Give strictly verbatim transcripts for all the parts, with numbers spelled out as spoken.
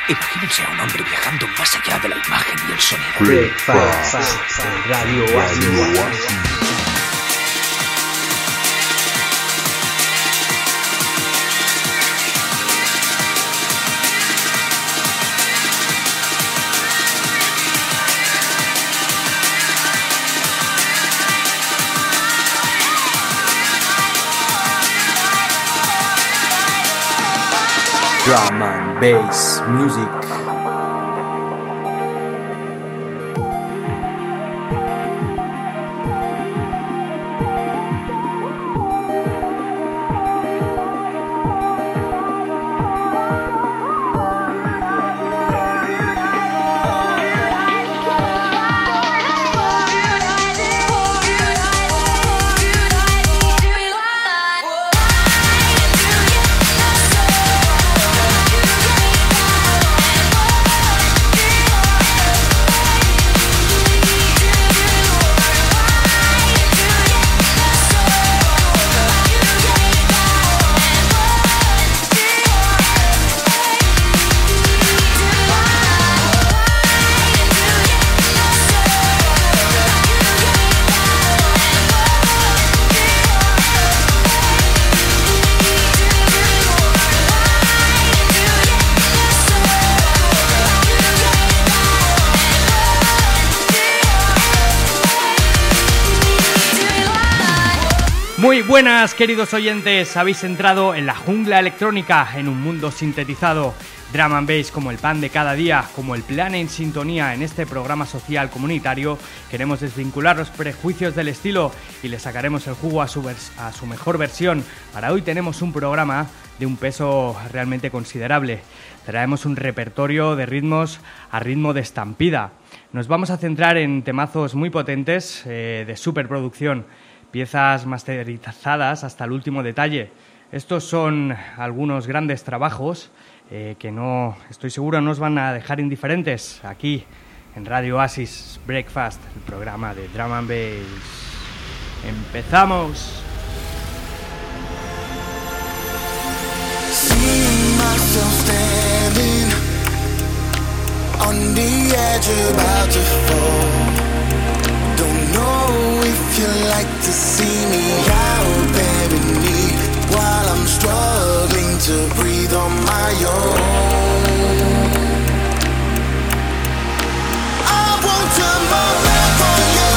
Imagínense a un hombre viajando más allá de la imagen y el sonido. Breakfast, Radio Oasis. Drum and bass music. Muy buenas, queridos oyentes, habéis entrado en la jungla electrónica, en un mundo sintetizado. Drum and Bass como el pan de cada día, como el plan en sintonía en este programa social comunitario. Queremos desvincular los prejuicios del estilo y le sacaremos el jugo a su, vers- a su mejor versión. Para hoy tenemos un programa de un peso realmente considerable. Traemos un repertorio de ritmos a ritmo de estampida. Nos vamos a centrar en temazos muy potentes eh, de superproducción. Piezas masterizadas hasta el último detalle. Estos son algunos grandes trabajos eh, que no, estoy seguro, nos van a dejar indiferentes aquí en Radio Oasis Breakfast, el programa de Drum and Bass. ¡Empezamos! See myself standing on the edge about to fall. Don't know if you like to see me out there in need while I'm struggling to breathe on my own. I won't turn my back on you,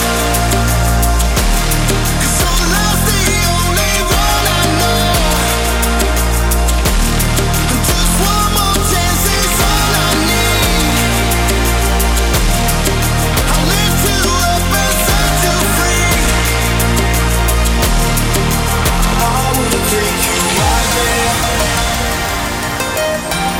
'cause your love's the only one I know. And just one more chance is all I need. I'll lift you up and set you free. I will take you right there.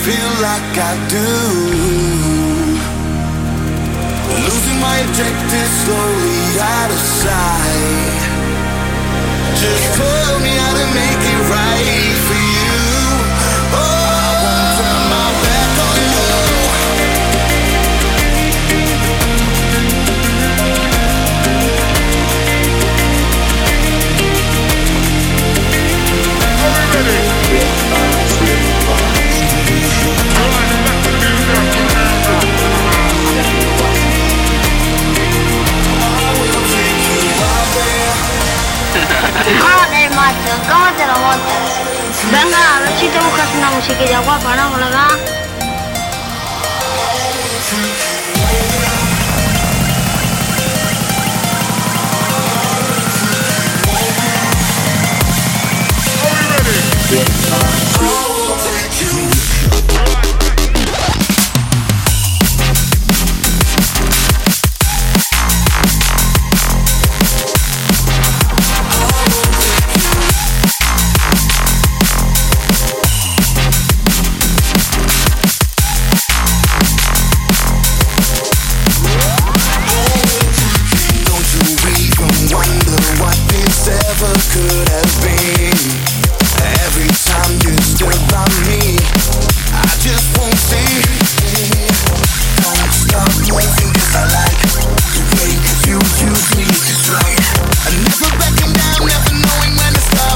feel like I do. Losing my objective slowly out of sight. Just tell me how to make it right for you. Oh, I won't turn my back on you. Are we ready? Joder, macho, ¿cómo te lo montas? Venga, a ver si te buscas una musiquilla guapa, ¿no, colega? Could have been. Every time you stood by me, I just won't stay. Don't stop moving 'cause I like the way you use me just right. I'm never backing down, never knowing when to stop.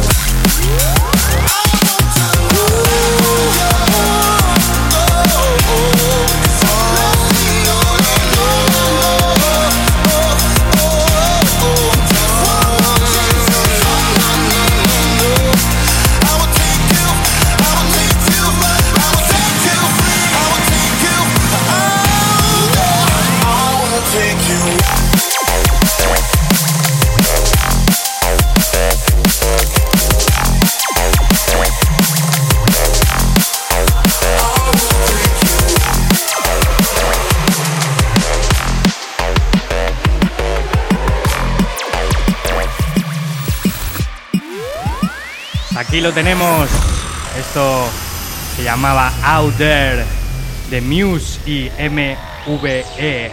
Aquí lo tenemos. Esto se llamaba Out There de Muse y M V E.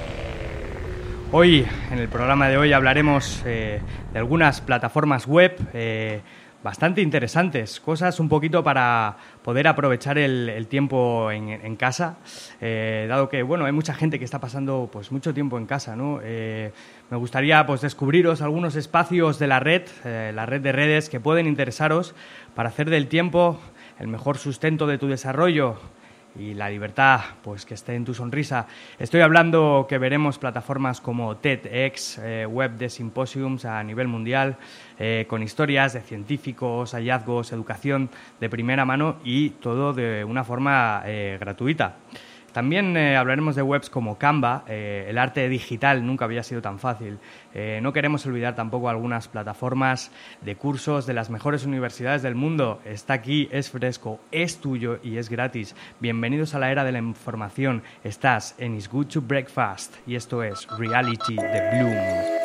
Hoy, en el programa de hoy, hablaremos eh, de algunas plataformas web eh, bastante interesantes, cosas un poquito para poder aprovechar el, el tiempo en, en casa, eh, dado que bueno, hay mucha gente que está pasando pues mucho tiempo en casa, ¿no? Eh, me gustaría pues descubriros algunos espacios de la red, eh, la red de redes que pueden interesaros para hacer del tiempo el mejor sustento de tu desarrollo y la libertad pues que esté en tu sonrisa. Estoy hablando que veremos plataformas como TEDx, eh, web de simposiums a nivel mundial, eh, con historias de científicos, hallazgos, educación de primera mano y todo de una forma eh, gratuita. También eh, hablaremos de webs como Canva. Eh, el arte digital nunca había sido tan fácil. Eh, no queremos olvidar tampoco algunas plataformas de cursos de las mejores universidades del mundo. Está aquí, es fresco, es tuyo y es gratis. Bienvenidos a la era de la información. Estás en It's Good to Breakfast y esto es Reality de Bloom.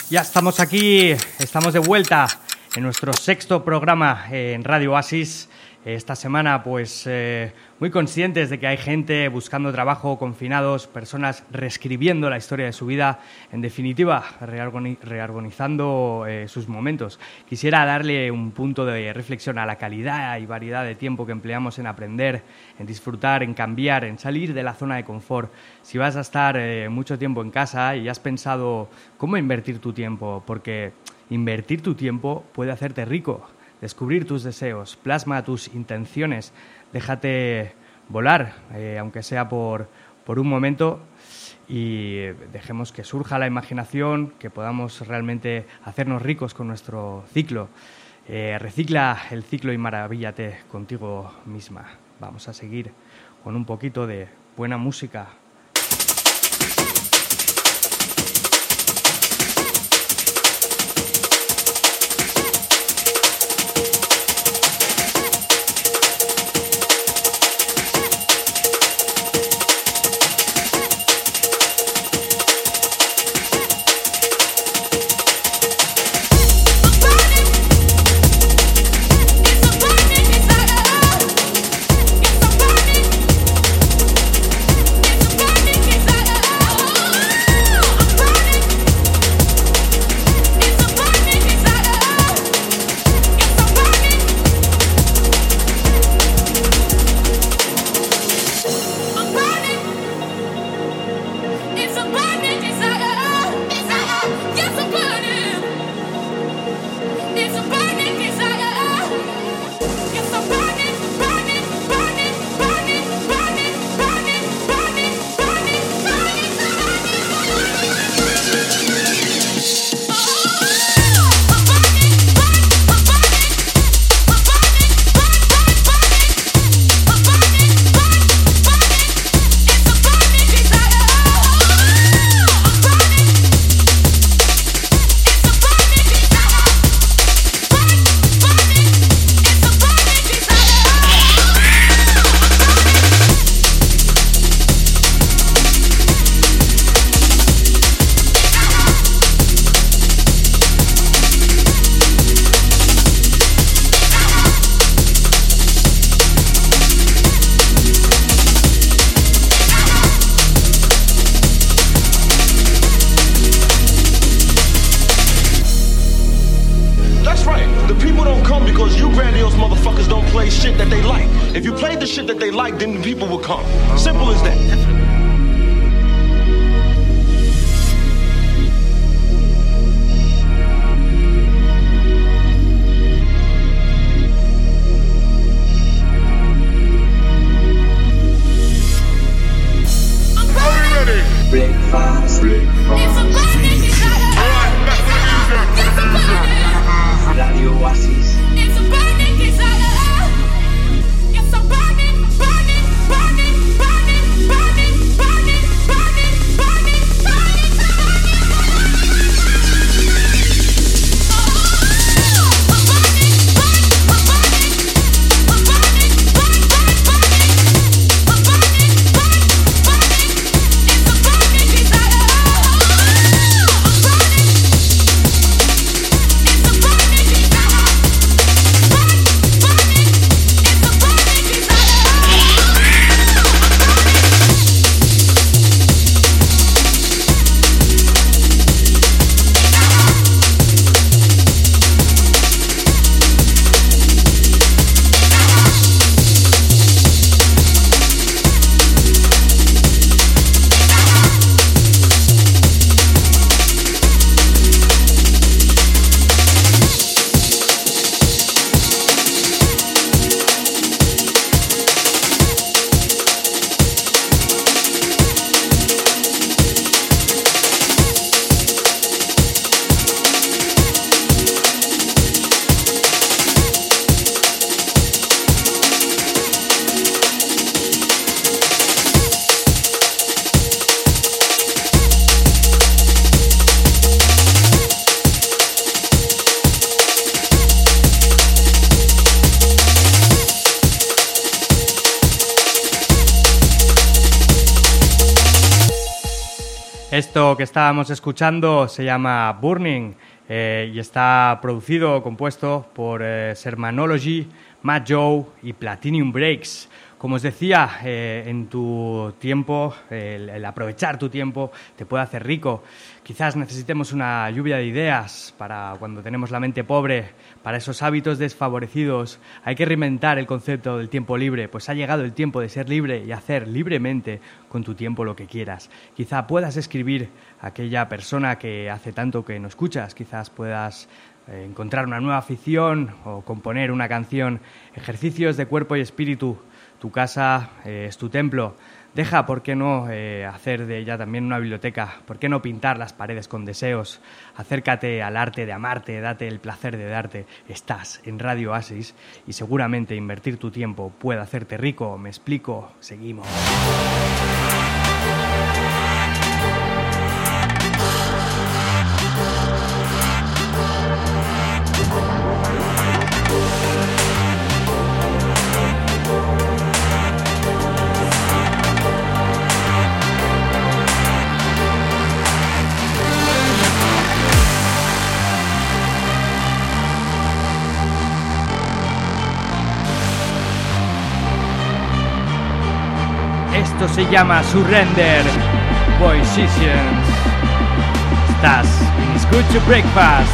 Ya estamos aquí, estamos de vuelta en nuestro sexto programa en Radio Oasis. Esta semana, pues, eh, muy conscientes de que hay gente buscando trabajo, confinados, personas reescribiendo la historia de su vida, en definitiva, reorganizando eh, sus momentos. Quisiera darle un punto de reflexión a la calidad y variedad de tiempo que empleamos en aprender, en disfrutar, en cambiar, en salir de la zona de confort. Si vas a estar eh, mucho tiempo en casa y has pensado cómo invertir tu tiempo, porque invertir tu tiempo puede hacerte rico. Descubrir tus deseos, plasma tus intenciones, déjate volar, eh, aunque sea por, por un momento, y dejemos que surja la imaginación, que podamos realmente hacernos ricos con nuestro ciclo. Eh, recicla el ciclo y maravíllate contigo misma. Vamos a seguir con un poquito de buena música. Then people will come. Simple as that. Breakfast. Radio Oasis. Burning, burning, burning, burning. Esto que estábamos escuchando se llama Burning eh, y está producido, compuesto por eh, Sermanology, Matt Joe y Platinum Breaks. Como os decía, eh, en tu tiempo, el, el aprovechar tu tiempo te puede hacer rico. Quizás necesitemos una lluvia de ideas para cuando tenemos la mente pobre, para esos hábitos desfavorecidos. Hay que reinventar el concepto del tiempo libre, pues ha llegado el tiempo de ser libre y hacer libremente con tu tiempo lo que quieras. Quizá puedas escribir a aquella persona que hace tanto que no escuchas, quizás puedas eh, encontrar una nueva afición o componer una canción. Ejercicios de cuerpo y espíritu. Tu casa eh, es tu templo. Deja, ¿por qué no eh, hacer de ella también una biblioteca? ¿Por qué no pintar las paredes con deseos? Acércate al arte de amarte, date el placer de darte. Estás en Radio Oasis y seguramente invertir tu tiempo puede hacerte rico. ¿Me explico? Seguimos. Esto se llama Surrender, Voices. Estás en It's Good to Breakfast.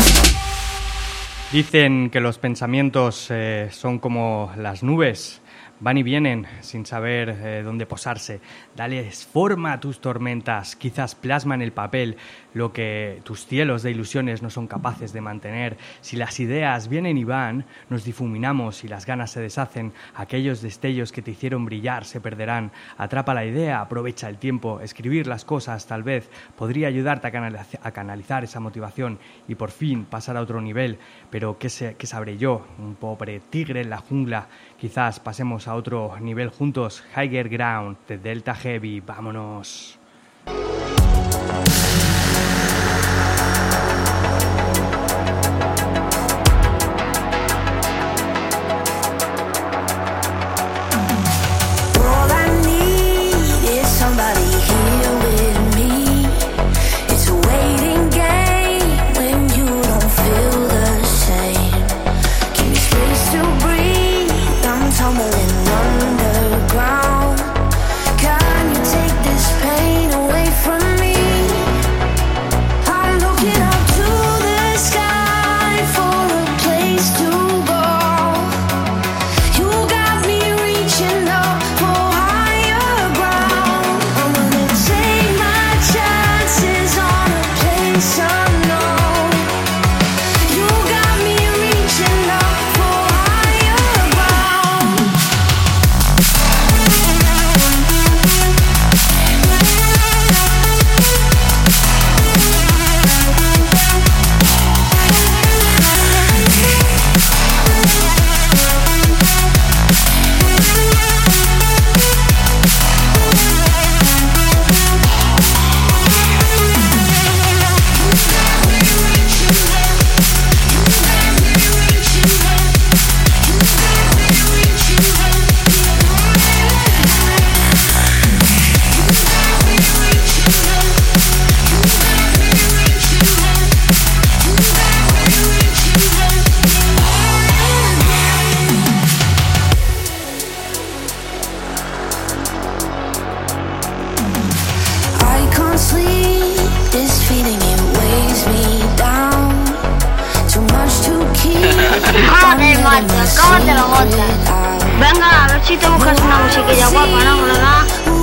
Dicen que los pensamientos eh, son como las nubes, Van y vienen sin saber eh, dónde posarse. Dales forma a tus tormentas. Quizás plasma en el papel lo que tus cielos de ilusiones no son capaces de mantener. Si las ideas vienen y van, nos difuminamos y las ganas se deshacen. Aquellos destellos que te hicieron brillar se perderán. Atrapa la idea, aprovecha el tiempo. Escribir las cosas tal vez podría ayudarte a, canaliz- a canalizar esa motivación y por fin pasar a otro nivel. Pero ¿qué, sé, qué sabré yo? Un pobre tigre en la jungla. Quizás pasemos a otro nivel juntos. Higher Ground de Delta Heavy. Vámonos. Joder, macho, ¿cómo te lo botas? Venga, a ver si te buscas una musiquilla guapa, ¿no, ¿verdad?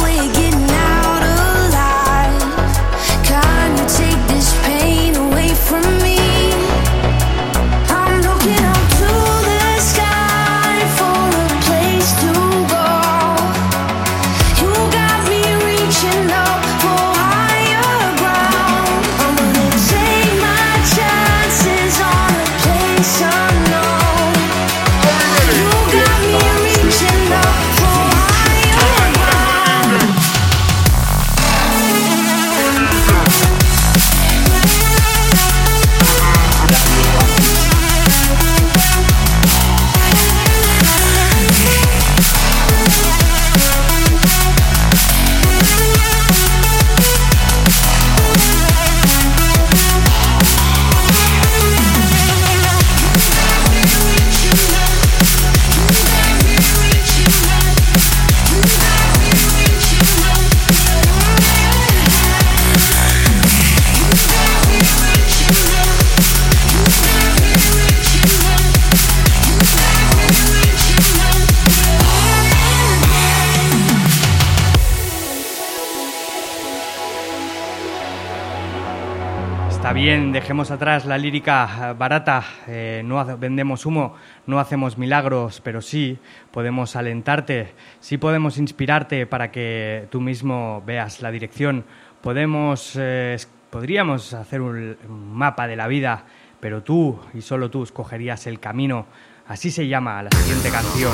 Está bien, dejemos atrás la lírica barata, eh, no ha- vendemos humo, no hacemos milagros, pero sí podemos alentarte, sí podemos inspirarte para que tú mismo veas la dirección. Podemos, eh, es- podríamos hacer un, un mapa de la vida, pero tú y solo tú escogerías el camino. Así se llama la siguiente canción.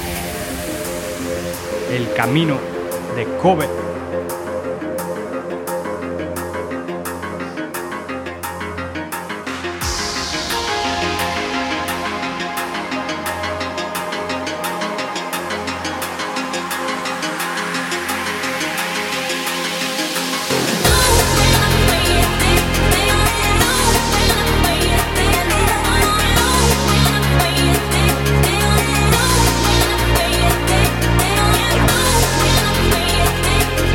El camino de Kobe. We'll be right back.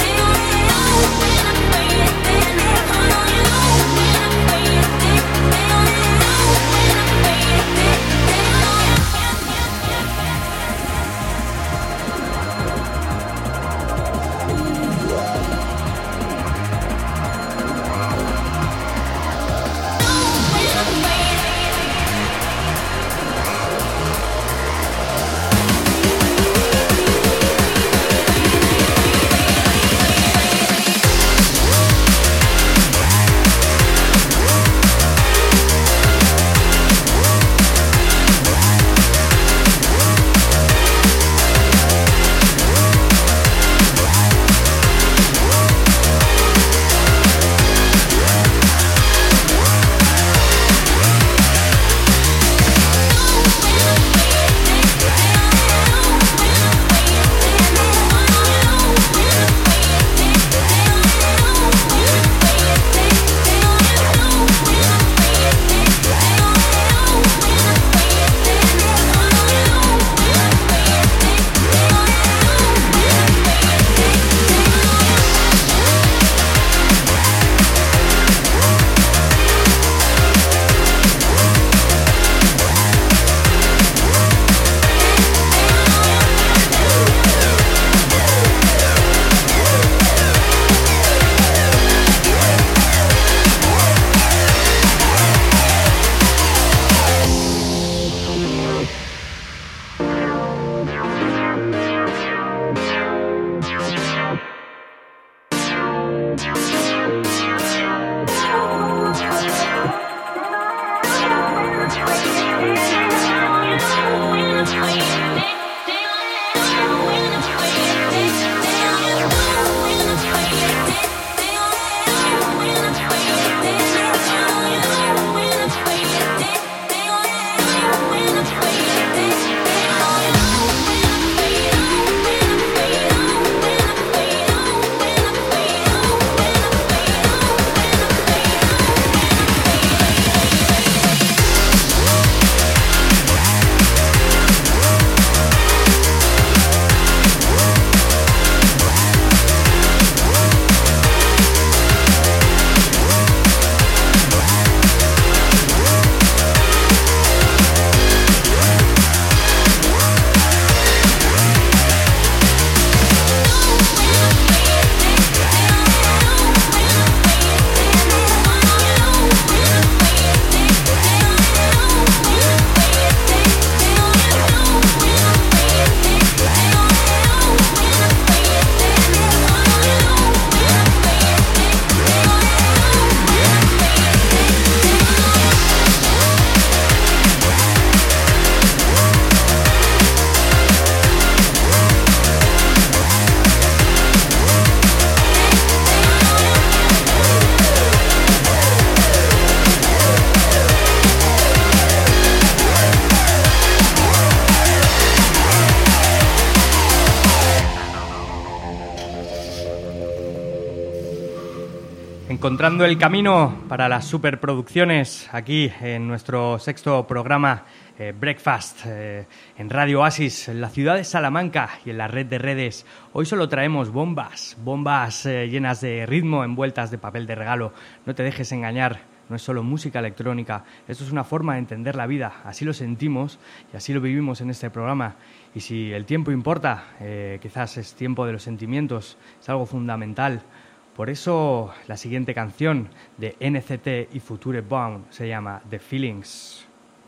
encontrando el camino para las superproducciones aquí en nuestro sexto programa eh, Breakfast eh, en Radio Oasis, en la ciudad de Salamanca y en la red de redes. Hoy solo traemos bombas, bombas eh, llenas de ritmo envueltas de papel de regalo. No te dejes engañar, no es solo música electrónica, esto es una forma de entender la vida, así lo sentimos y así lo vivimos en este programa. Y si el tiempo importa, eh, quizás es tiempo de los sentimientos, es algo fundamental. Por eso la siguiente canción de N C T y Future Bound se llama The Feelings.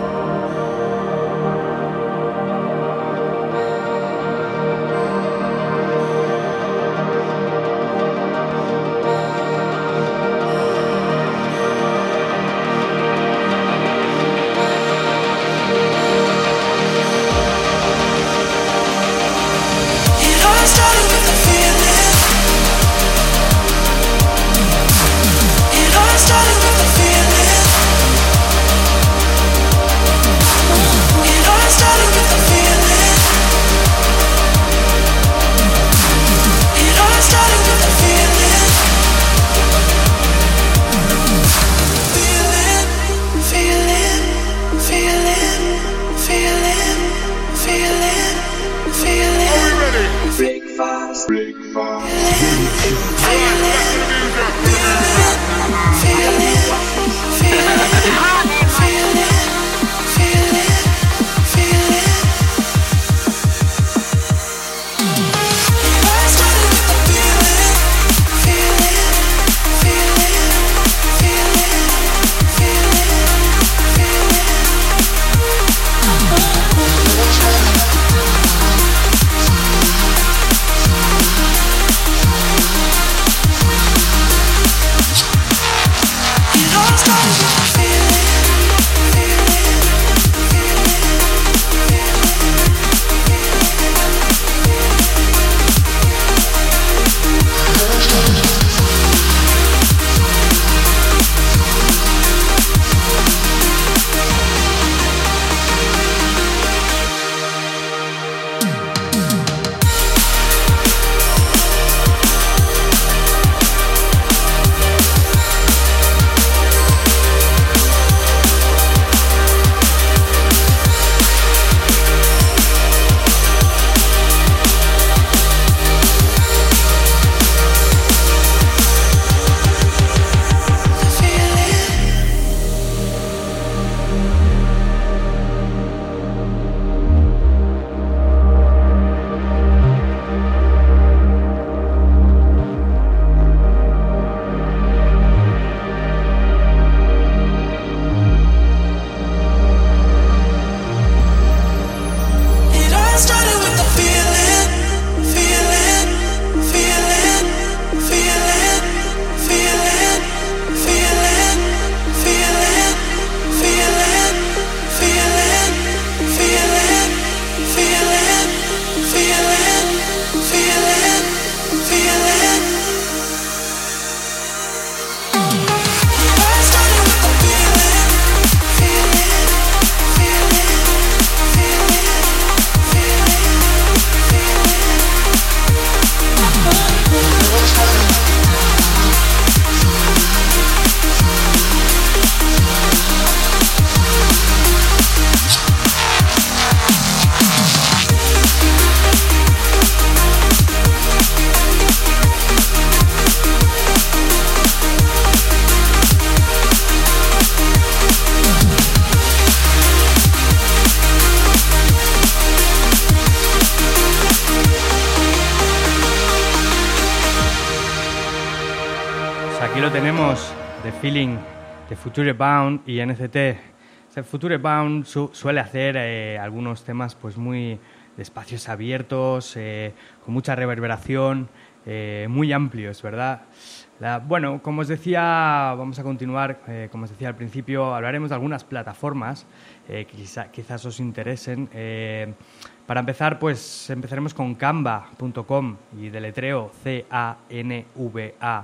Tenemos The Feeling de Future Bound y N C T. Este Future Bound su suele hacer eh, algunos temas pues muy de espacios abiertos, eh, con mucha reverberación, eh, muy amplios, ¿verdad? La, bueno, como os decía, vamos a continuar, eh, como os decía al principio, hablaremos de algunas plataformas eh, que quizá, quizás os interesen. Eh, para empezar, pues empezaremos con canva punto com y deletreo C A N V A.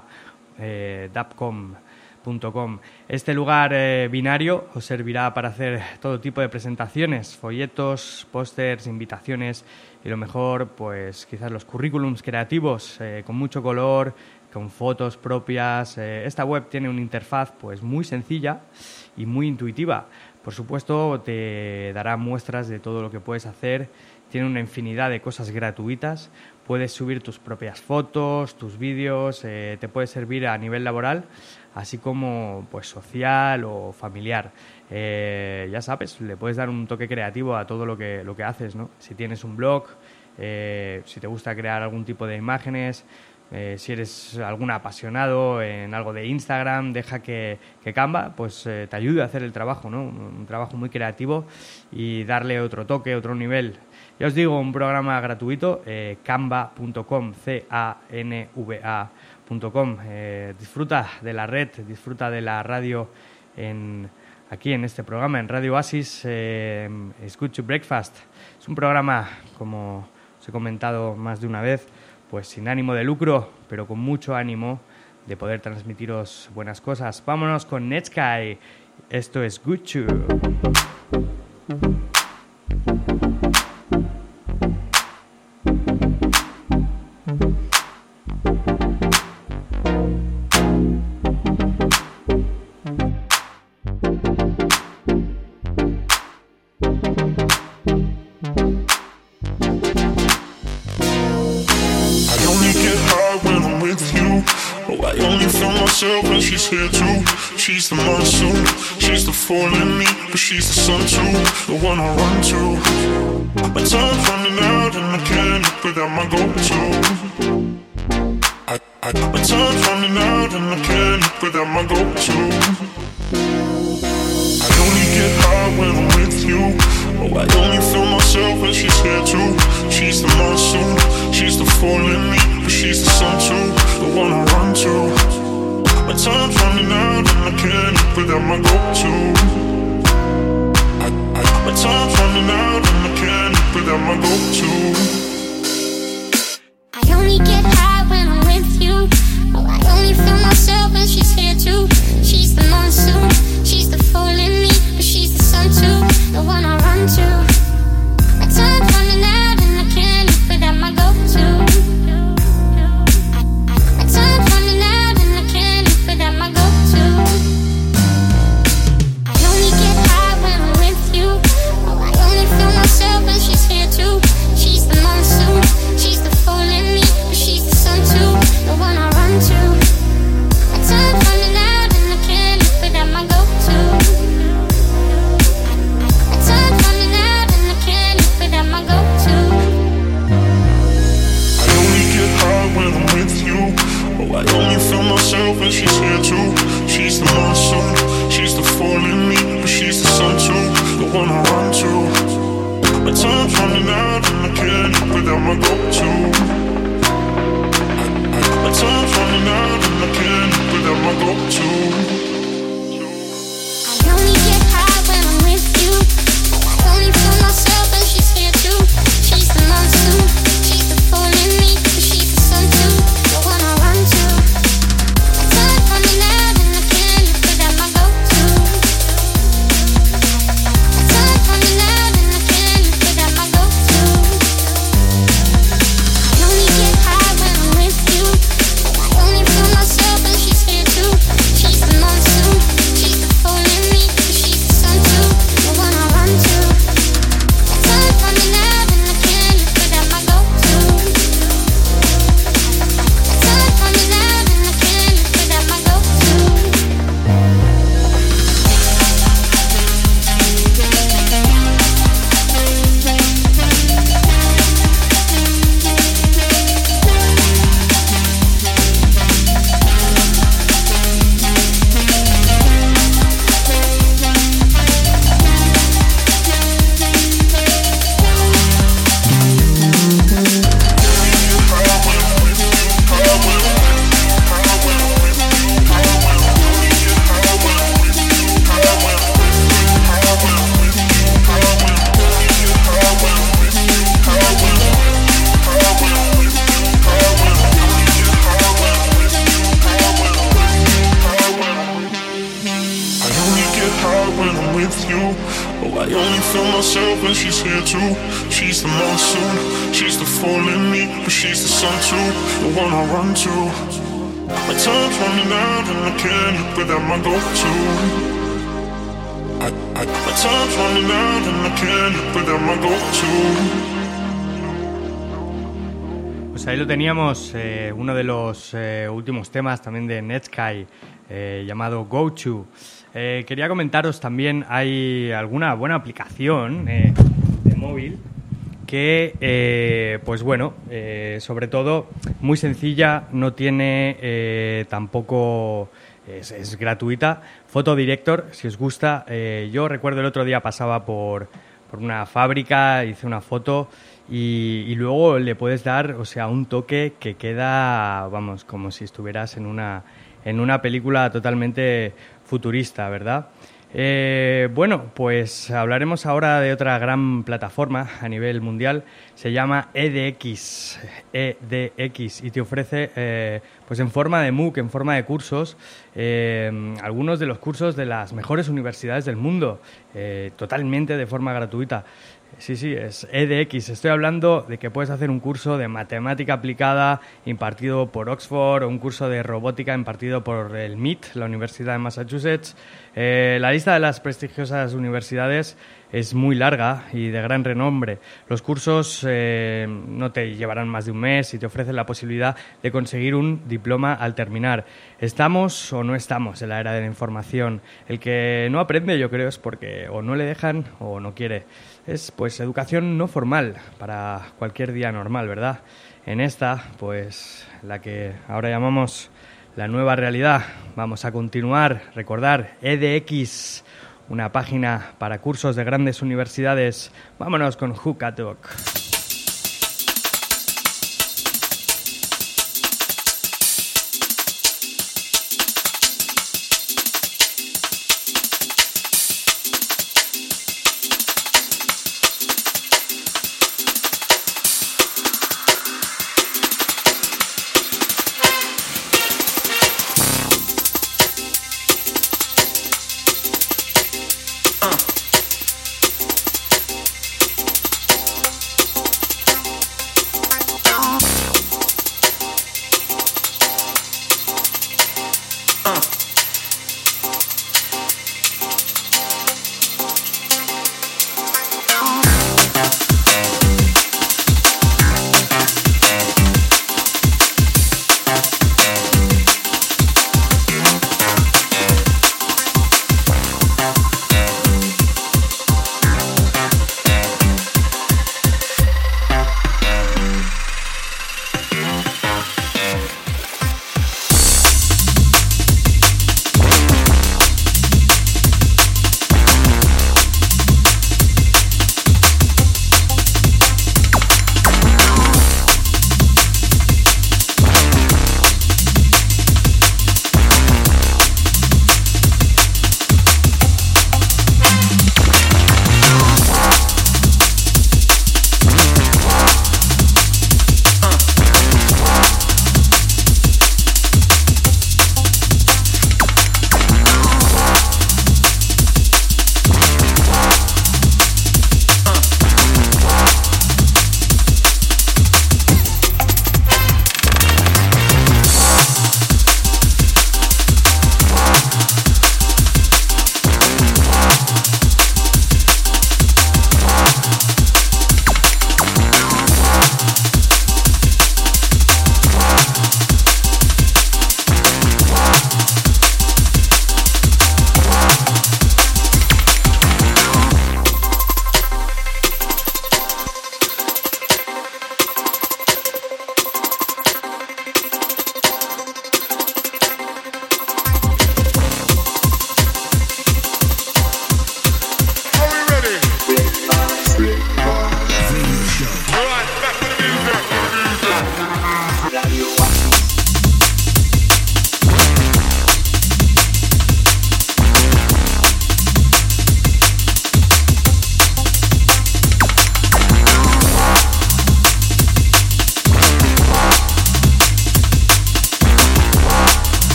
Eh, dapcom punto com. Este lugar eh, binario os servirá para hacer todo tipo de presentaciones, folletos, pósters, invitaciones y lo mejor, pues quizás los currículums creativos eh, con mucho color, con fotos propias. Eh, esta web tiene una interfaz pues muy sencilla y muy intuitiva. Por supuesto, te dará muestras de todo lo que puedes hacer. Tiene una infinidad de cosas gratuitas. Puedes subir tus propias fotos, tus vídeos. Eh, te puede servir a nivel laboral, así como pues social o familiar. Eh, ya sabes, le puedes dar un toque creativo a todo lo que, lo que haces, ¿no? Si tienes un blog, eh, si te gusta crear algún tipo de imágenes, eh, si eres algún apasionado en algo de Instagram, deja que, que Canva pues, eh, te ayude a hacer el trabajo, ¿no? Un, un trabajo muy creativo y darle otro toque, otro nivel. Ya os digo, un programa gratuito, eh, canva punto com, C A N V A punto com. Eh, disfruta de la red, disfruta de la radio en, aquí en este programa, en Radio Oasis. Eh, It's Good to Breakfast. Es un programa, como os he comentado más de una vez, pues sin ánimo de lucro, pero con mucho ánimo de poder transmitiros buenas cosas. Vámonos con Netsky. Esto es Good To. When she's here too, she's the monsoon, she's the fall in me, but she's the sun too, the one I run to. My time's running out and I can't live without my go-to. I, I, my time's running out and I can't live without my go-to. I only get high when I'm with you. Oh, I only feel myself when she's here too. She's the monsoon, she's the fall in me, but she's the sun too, the one I run to. My time's running out and I can't live without my go-to. I, I, my time's running out and I can't live without my go-to. I only get high when I'm with you. Oh, I only feel myself when she's here too. She's the monsoon, she's the fall in me, but she's the sun too, the one I run to. My time's running out and I can't live without my go-to. My time's running out and I can't live without my go-to. I only get high when I'm with you. Oh, I only feel myself when she's here too. She's the monsoon, she's the fall in me, but she's the sun too, the one I run to. My time's running out and I can't live without my go-to. My time's running out and I can't live without my go-to. I only get high when I'm with you. Oh, I only feel myself when she's here too. She's the monsoon, she's the fall in me, but she's the sun too, the one I run to. My time's running out and I can't live without my go-to. I, I, my time's running out and I can't live without my go-to. I only get high when I'm with you. Oh, I only feel myself when she's here too. She's the monsoon, she's the fall in me, but she's the sun too, the one I run to. My time's running out and I can't live without my go-to. My time's running out and I can't live without my go-to. I only get high when I'm with you. Oh, I only feel myself when she's here too. She's the monsoon, she's the fall in me, but she's the sun too, the one I run to. My time's running out and I can't live without my go-to. My time's running out and I can't live without my go-to. I only get high when I'm with you. Oh, I only feel myself when she's here too. She's the monsoon, she's the fall in me, but she's the sun too, the one I run to. My time's running out and I can't live without my go-to. I, I, my time's running out and I can't live without my go-to. Pues ahí lo teníamos, eh, uno de los eh, últimos temas también de Netsky, eh, llamado Go To. Eh, quería comentaros también, hay alguna buena aplicación eh, de móvil que, eh, pues bueno, eh, sobre todo muy sencilla, no tiene eh, tampoco, es, es gratuita. Photodirector, si os gusta. Eh, yo recuerdo el otro día pasaba por, por una fábrica, hice una foto y, y luego le puedes dar, o sea, un toque que queda, vamos, como si estuvieras en una, en una película totalmente futurista, ¿verdad? Eh, bueno, pues hablaremos ahora de otra gran plataforma a nivel mundial. Se llama E D X, E D X, y te ofrece, eh, pues en forma de MOOC, en forma de cursos, eh, algunos de los cursos de las mejores universidades del mundo, eh, totalmente de forma gratuita. Sí, sí, es E D X. Estoy hablando de que puedes hacer un curso de matemática aplicada impartido por Oxford o un curso de robótica impartido por el M I T, la Universidad de Massachusetts. Eh, la lista de las prestigiosas universidades es muy larga y de gran renombre. Los cursos eh, no te llevarán más de un mes y te ofrecen la posibilidad de conseguir un diploma al terminar. ¿Estamos o no estamos en la era de la información? El que no aprende, yo creo, es porque o no le dejan o no quiere. Es, pues, educación no formal para cualquier día normal, ¿verdad? En esta, pues, la que ahora llamamos la nueva realidad. Vamos a continuar, recordar, E D X, una página para cursos de grandes universidades. Vámonos con Hookah.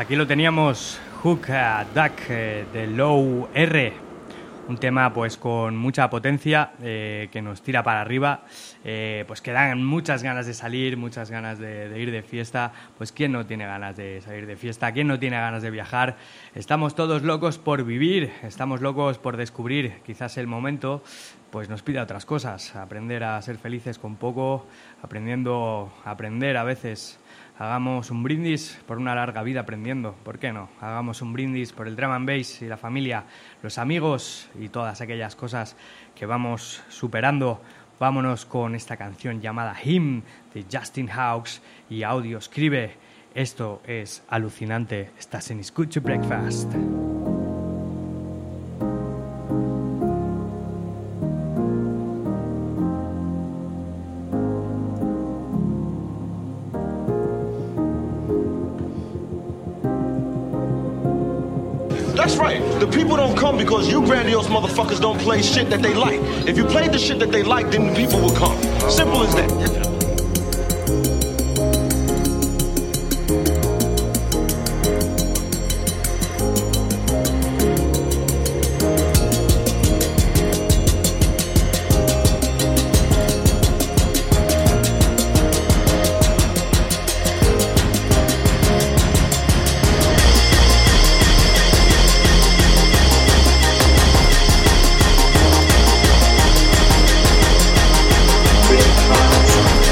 Aquí lo teníamos, Hook uh, Duck eh, de Low R, un tema pues con mucha potencia eh, que nos tira para arriba, eh, pues que dan muchas ganas de salir, muchas ganas de, de ir de fiesta. Pues ¿quién no tiene ganas de salir de fiesta? ¿Quién no tiene ganas de viajar? Estamos todos locos por vivir, estamos locos por descubrir. Quizás el momento pues nos pida otras cosas, aprender a ser felices con poco, aprendiendo a aprender a veces. Hagamos un brindis por una larga vida aprendiendo, ¿por qué no? Hagamos un brindis por el drum and bass y la familia, los amigos y todas aquellas cosas que vamos superando. Vámonos con esta canción llamada Him de Justin Hawkes y Audio Escribe. Esto es alucinante. Estás en It's Good to Breakfast. That's right. The people don't come because you grandiose motherfuckers don't play shit that they like. If you played the shit that they like, then the people will come. Simple as that. Breakfast.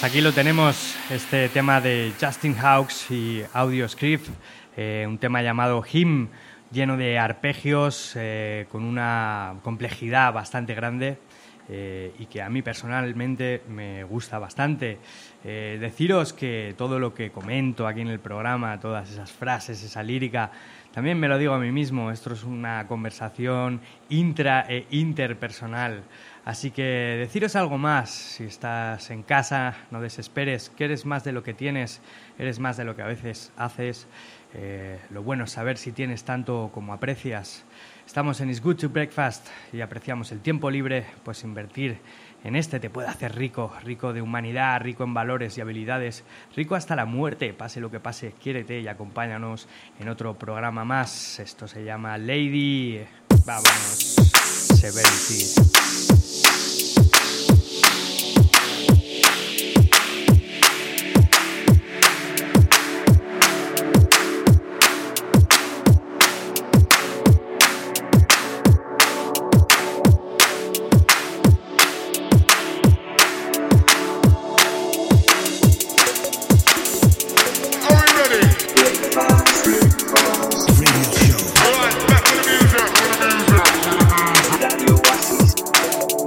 Aquí lo tenemos, este tema de Justin Hawkes y Audioscript, eh, un tema llamado Him, lleno de arpegios, eh, con una complejidad bastante grande eh, y que a mí personalmente me gusta bastante. Eh, deciros que todo lo que comento aquí en el programa, todas esas frases, esa lírica, también me lo digo a mí mismo, esto es una conversación intra e interpersonal. Así que deciros algo más, si estás en casa, no desesperes, que eres más de lo que tienes, eres más de lo que a veces haces. Eh, lo bueno es saber si tienes tanto como aprecias. Estamos en It's Good to Breakfast y apreciamos el tiempo libre, pues invertir en este te puede hacer rico, rico de humanidad, rico en valores y habilidades, rico hasta la muerte, pase lo que pase, quiérete y acompáñanos en otro programa más. Esto se llama Lady, vámonos, Severity. Radio Oasis.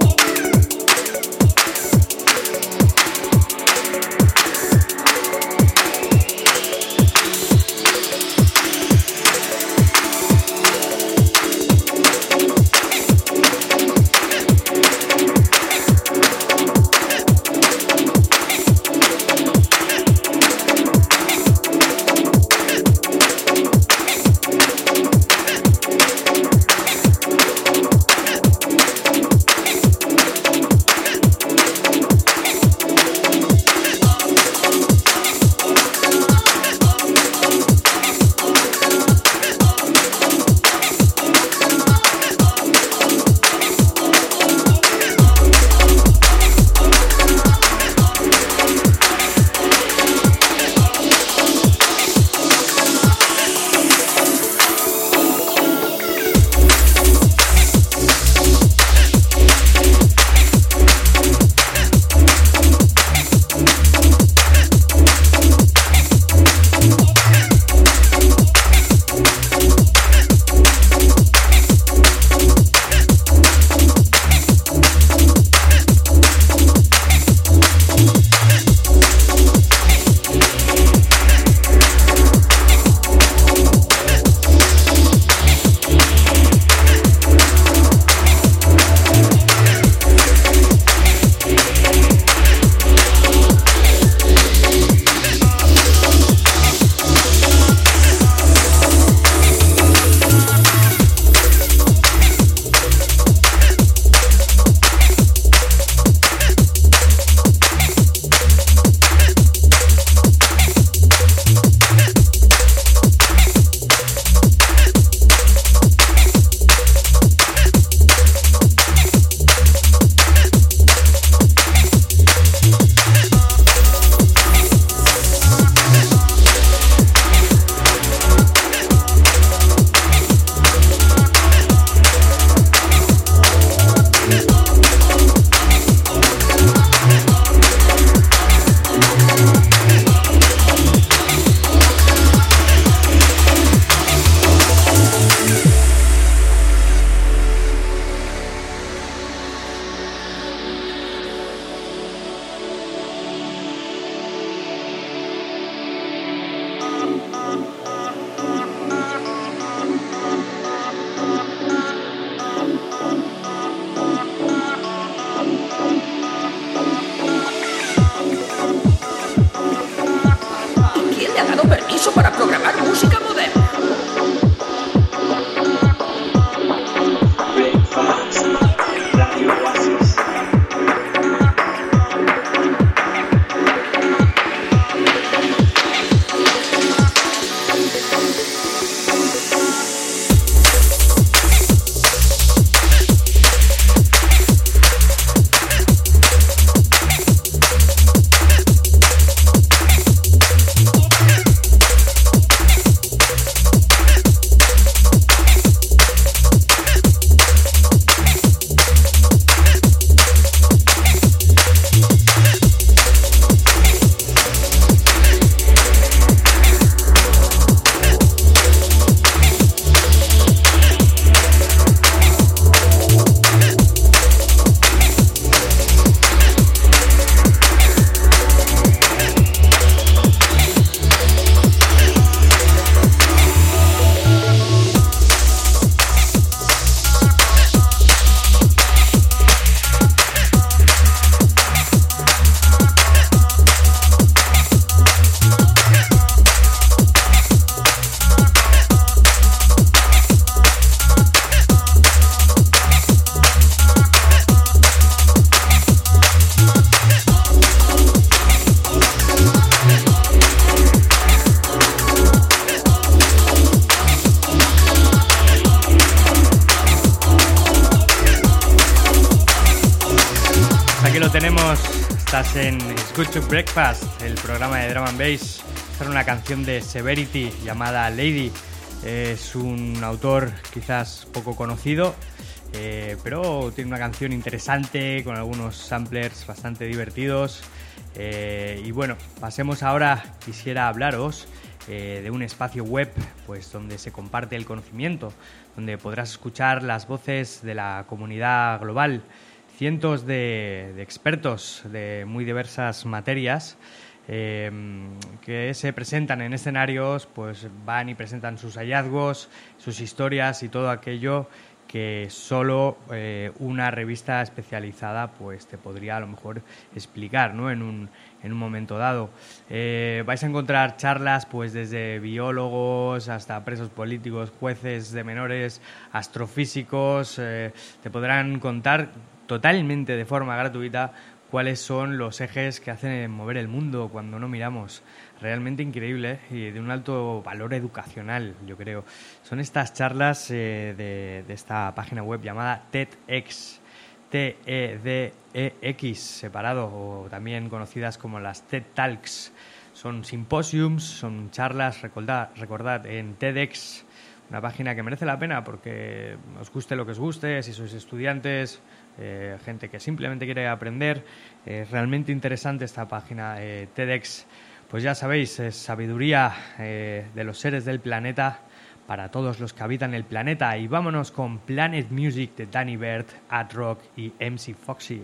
lo tenemos. Estás en It's Good to Breakfast, el programa de Drum and Bass. Esta era una canción de Severity llamada Lady. Es un autor quizás poco conocido, eh, pero tiene una canción interesante con algunos samplers bastante divertidos. Eh, y bueno, pasemos ahora. Quisiera hablaros eh, de un espacio web, pues donde se comparte el conocimiento, donde podrás escuchar las voces de la comunidad global. Cientos de, de expertos de muy diversas materias eh, que se presentan en escenarios, pues van y presentan sus hallazgos, sus historias y todo aquello que solo eh, una revista especializada pues te podría a lo mejor explicar, ¿no? en un, en un momento dado. Eh, vais a encontrar charlas pues desde biólogos hasta presos políticos, jueces de menores, astrofísicos. Eh, te podrán contar totalmente de forma gratuita cuáles son los ejes que hacen mover el mundo cuando no miramos. Realmente increíble, ¿eh? Y de un alto valor educacional, yo creo. Son estas charlas eh, de, de esta página web llamada TEDx, T E D E X separado, o también conocidas como las TED Talks. Son simposiums, son charlas, recordad, recordad en TEDx, una página que merece la pena porque os guste lo que os guste, si sois estudiantes, eh, gente que simplemente quiere aprender. Es eh, realmente interesante esta página eh, TEDx. Pues ya sabéis, es sabiduría eh, de los seres del planeta para todos los que habitan el planeta. Y vámonos con Planet Music de Danny Byrd, Ad Rock y M C Foxy.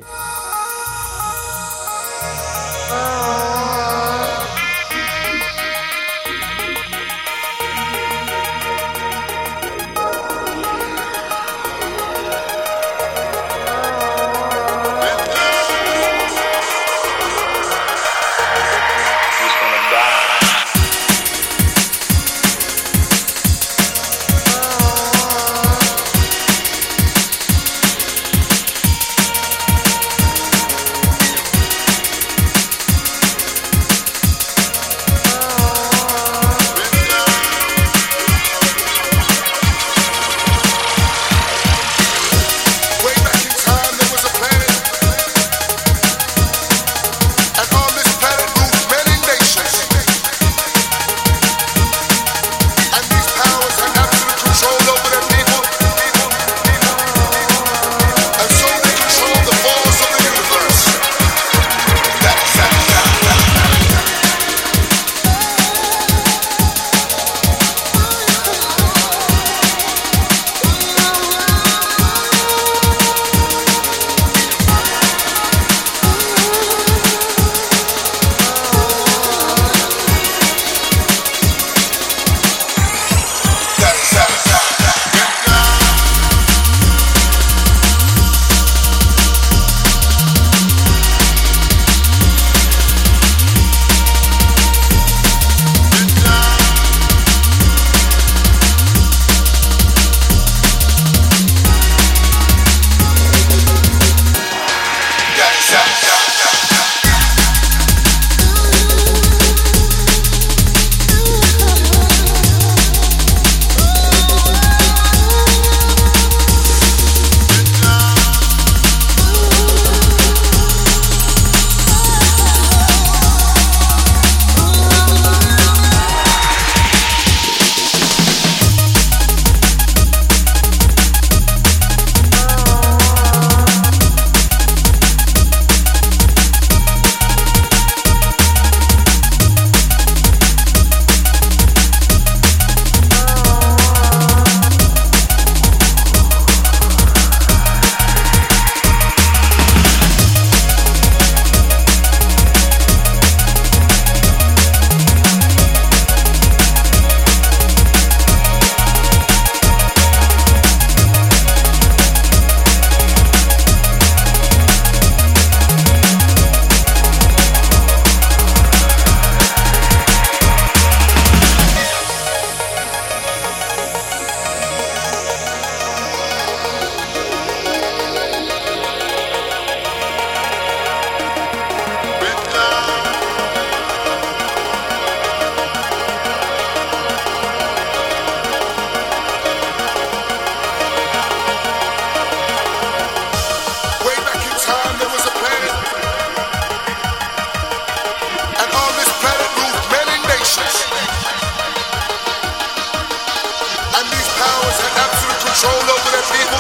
their people,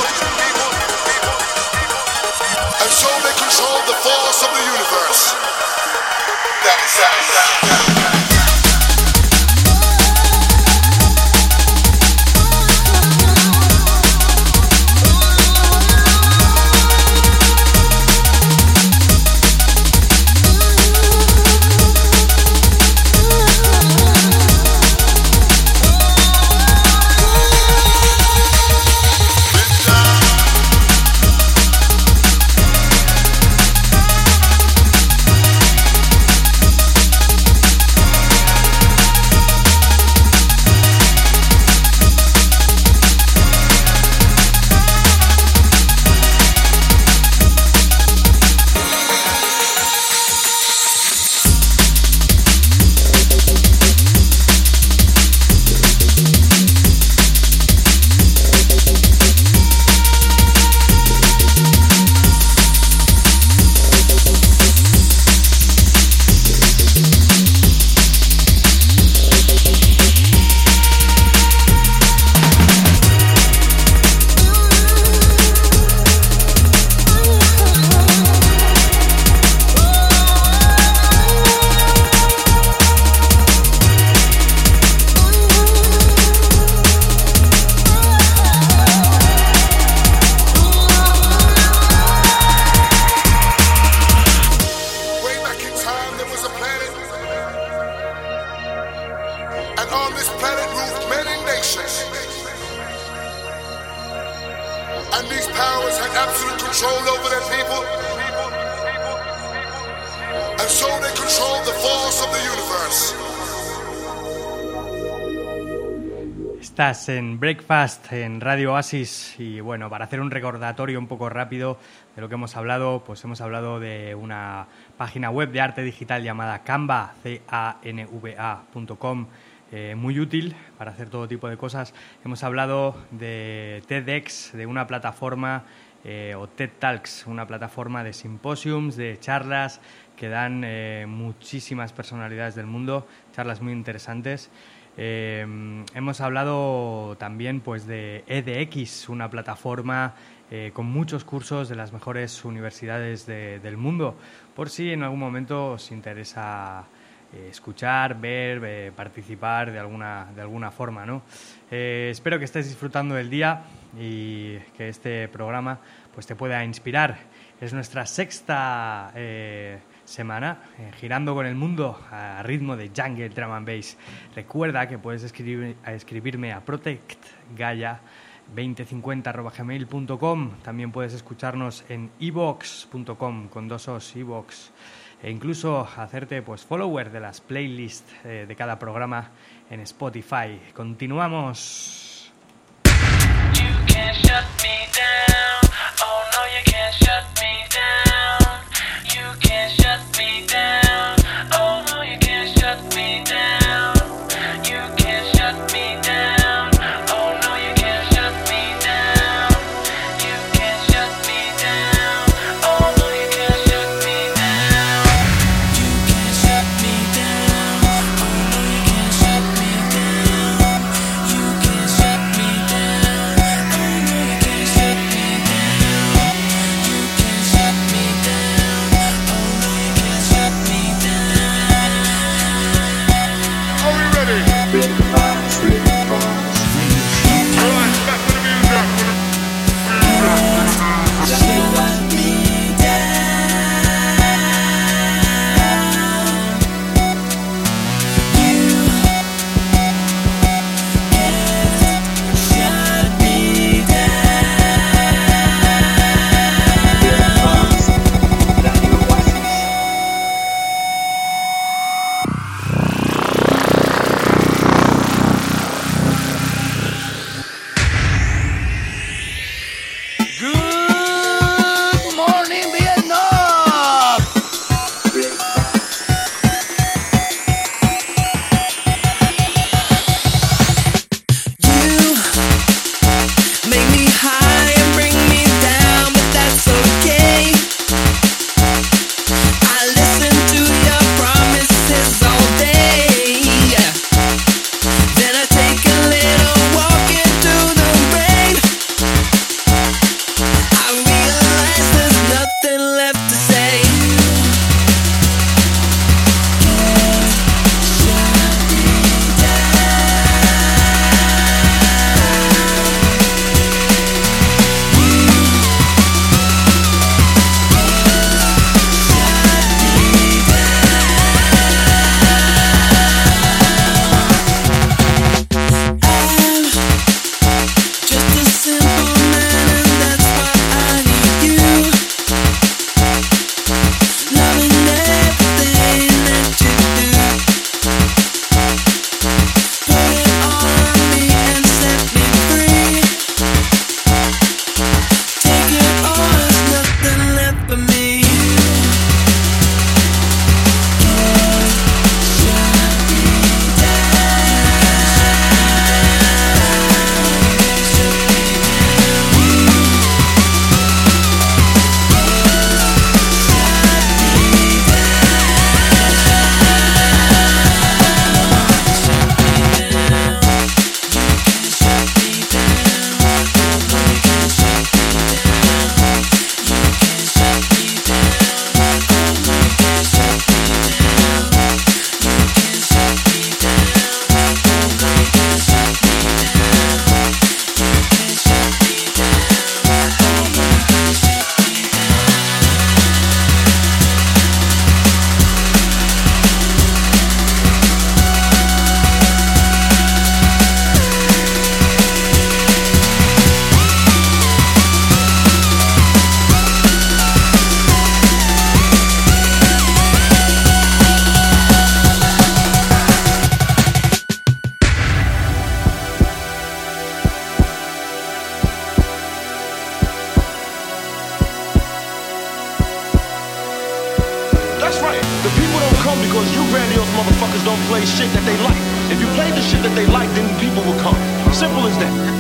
and so they control the force of the universe. That is that. Estás en Breakfast, en Radio Oasis, y bueno, para hacer un recordatorio un poco rápido de lo que hemos hablado, pues hemos hablado de una página web de arte digital llamada Canva, C A N V A punto com, eh, muy útil para hacer todo tipo de cosas. Hemos hablado de TEDx, de una plataforma, eh, o TED Talks, una plataforma de simposiums, de charlas que dan eh, muchísimas personalidades del mundo, charlas muy interesantes. Eh, hemos hablado también pues de edX, una plataforma eh, con muchos cursos de las mejores universidades de, del mundo, por si en algún momento os interesa eh, escuchar, ver, eh, participar de alguna, de alguna forma, ¿no? Eh, espero que estés disfrutando del día y que este programa pues te pueda inspirar. Es nuestra sexta eh, semana eh, girando con el mundo a ritmo de jungle drum and bass. Recuerda que puedes escribir, a escribirme a protectgaia veinte cincuenta arroba gmail punto com. También puedes escucharnos en ivox punto com con dos os, iVoox, e incluso hacerte pues follower de las playlists eh, de cada programa en Spotify. Continuamos. You can't shut me down. Oh no, you can't shut me down. You can't shut me down. Oh no, you can't shut me down. You can't shut me down. Oh no, you can't shut me down. You can't shut me down. Oh no, you can't shut me down. You can't shut me down. Oh no, you can't shut me down. You can't shut me down. Oh no, you can't shut me down. You can't shut me down. Oh no, you can't shut me motherfuckers don't play shit that they like. If you play the shit that they like, then people will come. Simple as that.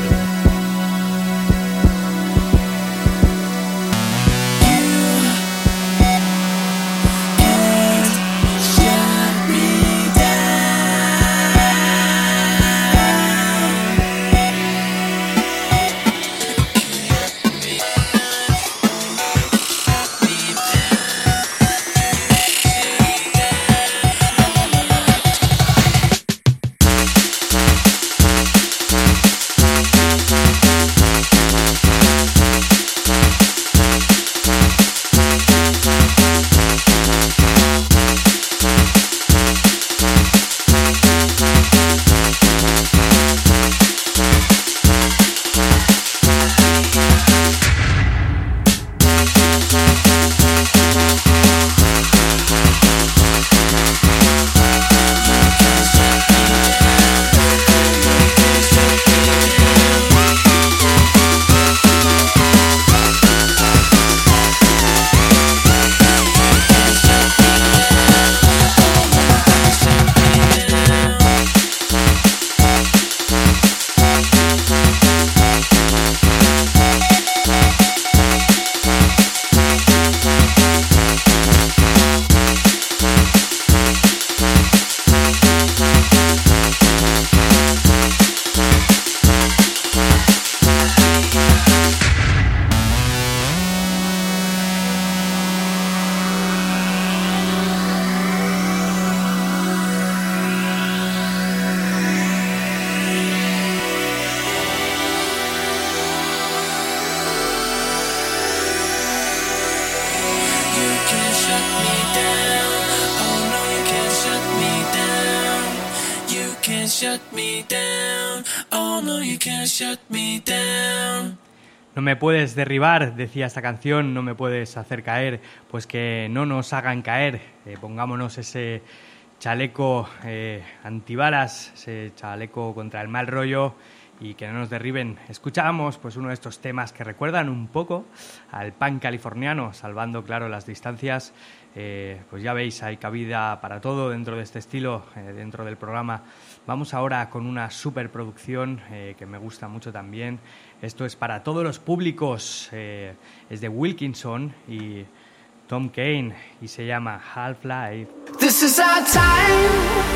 No me puedes derribar, decía esta canción, no me puedes hacer caer, pues que no nos hagan caer, eh, pongámonos ese chaleco eh, antibalas, ese chaleco contra el mal rollo y que no nos derriben. Escuchábamos pues uno de estos temas que recuerdan un poco al punk californiano, salvando claro las distancias. Eh, pues ya veis, hay cabida para todo dentro de este estilo, eh, dentro del programa. Vamos ahora con una superproducción eh, que me gusta mucho también. Esto es para todos los públicos, eh, es de Wilkinson y Tom Kane y se llama Half-Life. This is our time,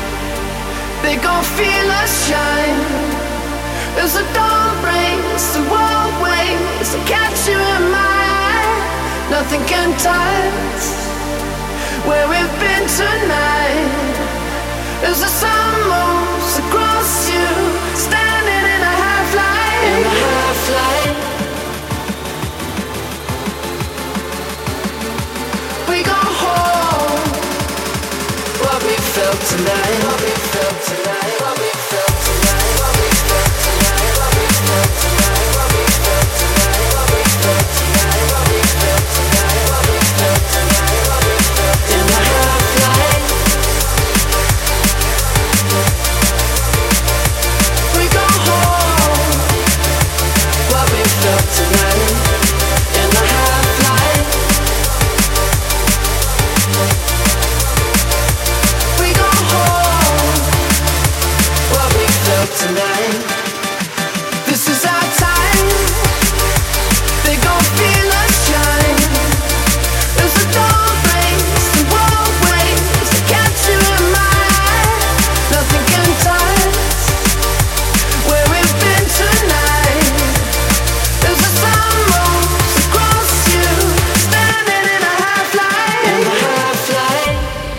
they gon' feel us shine. As the dawn breaks, the world waits to catch you in my eye. Nothing can touch where we've been tonight. As the sun moves across you, standing in a half-light. In a half-light. We go home. What we felt tonight. What we felt tonight. What we felt tonight. What we felt tonight. What we felt tonight. What we felt tonight. What we felt tonight. What we felt tonight. What we felt tonight. What we felt in a half-light. We go home. What we felt tonight in a half-light. We go home. What we felt tonight. This is our time. They gon' feel us shine. As the dawn breaks, the world waits to catch you in my eye. Nothing can touch where we've been tonight. As the sun moves across you, standing in a half-light. In a half-light.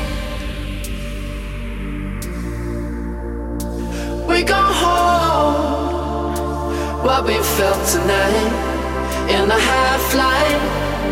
We go home. What we felt tonight in a half-light.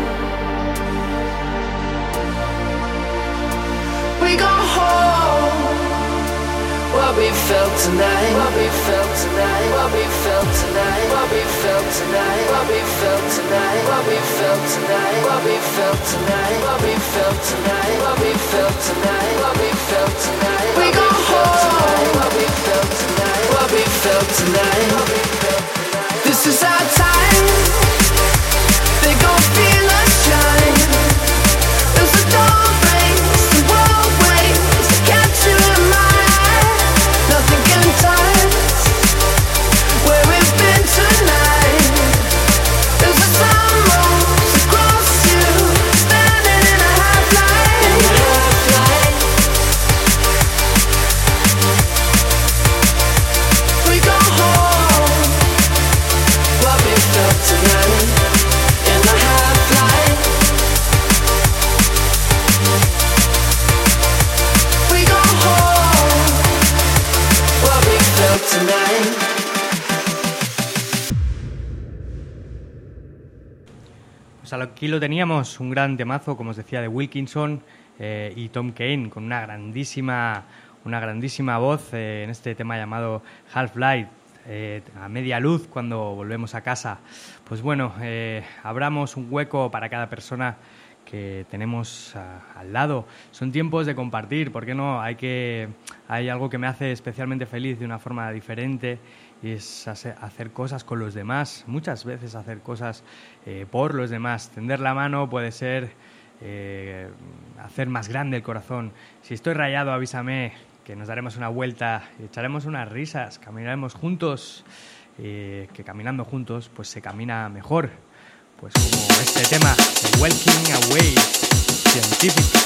We go home. What we felt tonight. What we felt tonight. What we felt tonight. What we felt tonight. What we felt tonight. What we felt tonight. What we felt tonight. What we felt tonight. What we felt tonight. What we felt tonight. We go home. What we felt tonight. What we felt tonight. This is our time. They gon' feel us shine. As the dawn breaks, the world waits to catch you in Pues aquí lo teníamos, un gran temazo, como os decía, de Wilkinson eh, y Tom Kane, con una grandísima, una grandísima voz eh, en este tema llamado Half-Light, eh, a media luz cuando volvemos a casa. Pues bueno, eh, abramos un hueco para cada persona que tenemos a, al lado. Son tiempos de compartir, ¿por qué no? Hay, que, hay algo que me hace especialmente feliz de una forma diferente, y es hacer cosas con los demás, muchas veces hacer cosas eh, por los demás. Tender la mano puede ser eh, hacer más grande el corazón. Si estoy rayado, avísame, que nos daremos una vuelta, echaremos unas risas, caminaremos juntos, eh, que caminando juntos pues se camina mejor. Pues como este tema de Walking Away, Scientific.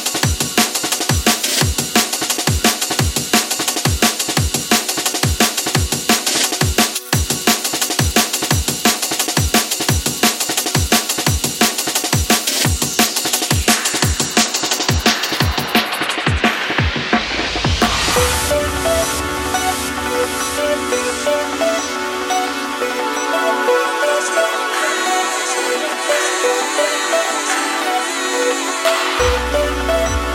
We'll be right back.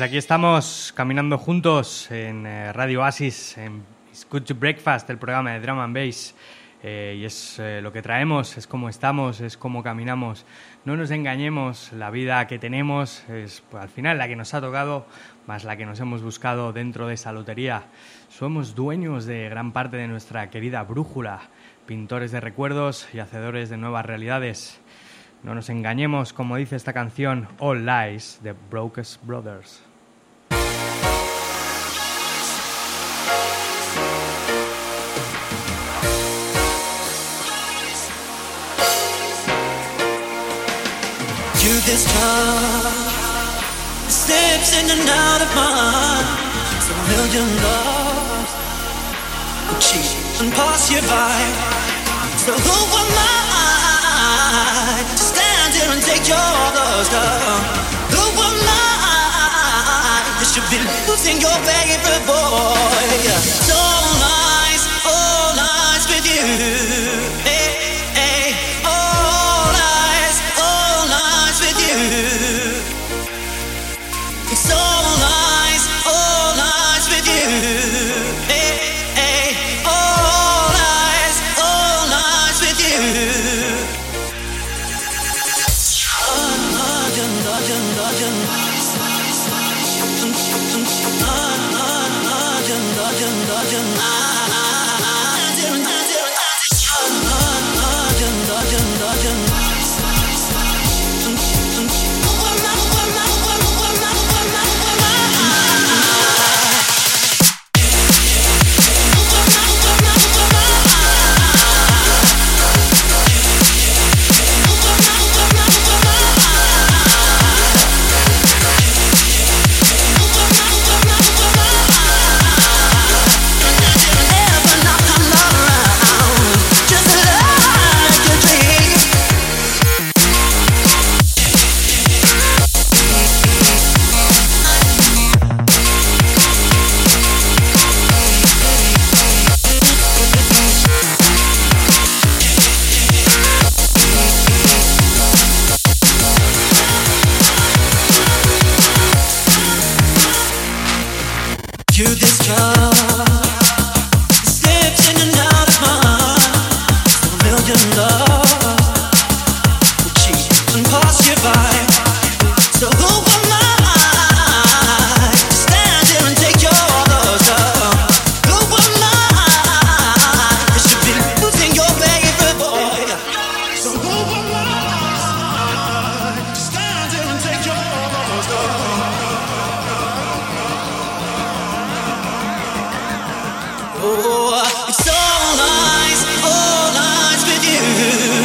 Pues aquí estamos caminando juntos en eh, Radio Oasis, en It's Good to Breakfast, el programa de Drum and Bass. Eh, y es eh, lo que traemos, es cómo estamos, es cómo caminamos. No nos engañemos, la vida que tenemos es pues, al final la que nos ha tocado, más la que nos hemos buscado dentro de esa lotería. Somos dueños de gran parte de nuestra querida brújula, pintores de recuerdos y hacedores de nuevas realidades. No nos engañemos, como dice esta canción All Lies de Brooks Brothers. You this time slips in and out of mine. It's a million loves will cheat and pass you by. So who am I to stand here and take your loves down? Who am I? You should be losing your favorite boy. So all lies, all lies with you. Hey, hey, all lies, all lies with you. It's all lies, all lies with you. Hey, hey, all lies, all lies with you. Legend, legend, legend. Legend, legend, legend. Legend, legend, legend. Oh, it's all lies, all lies with you.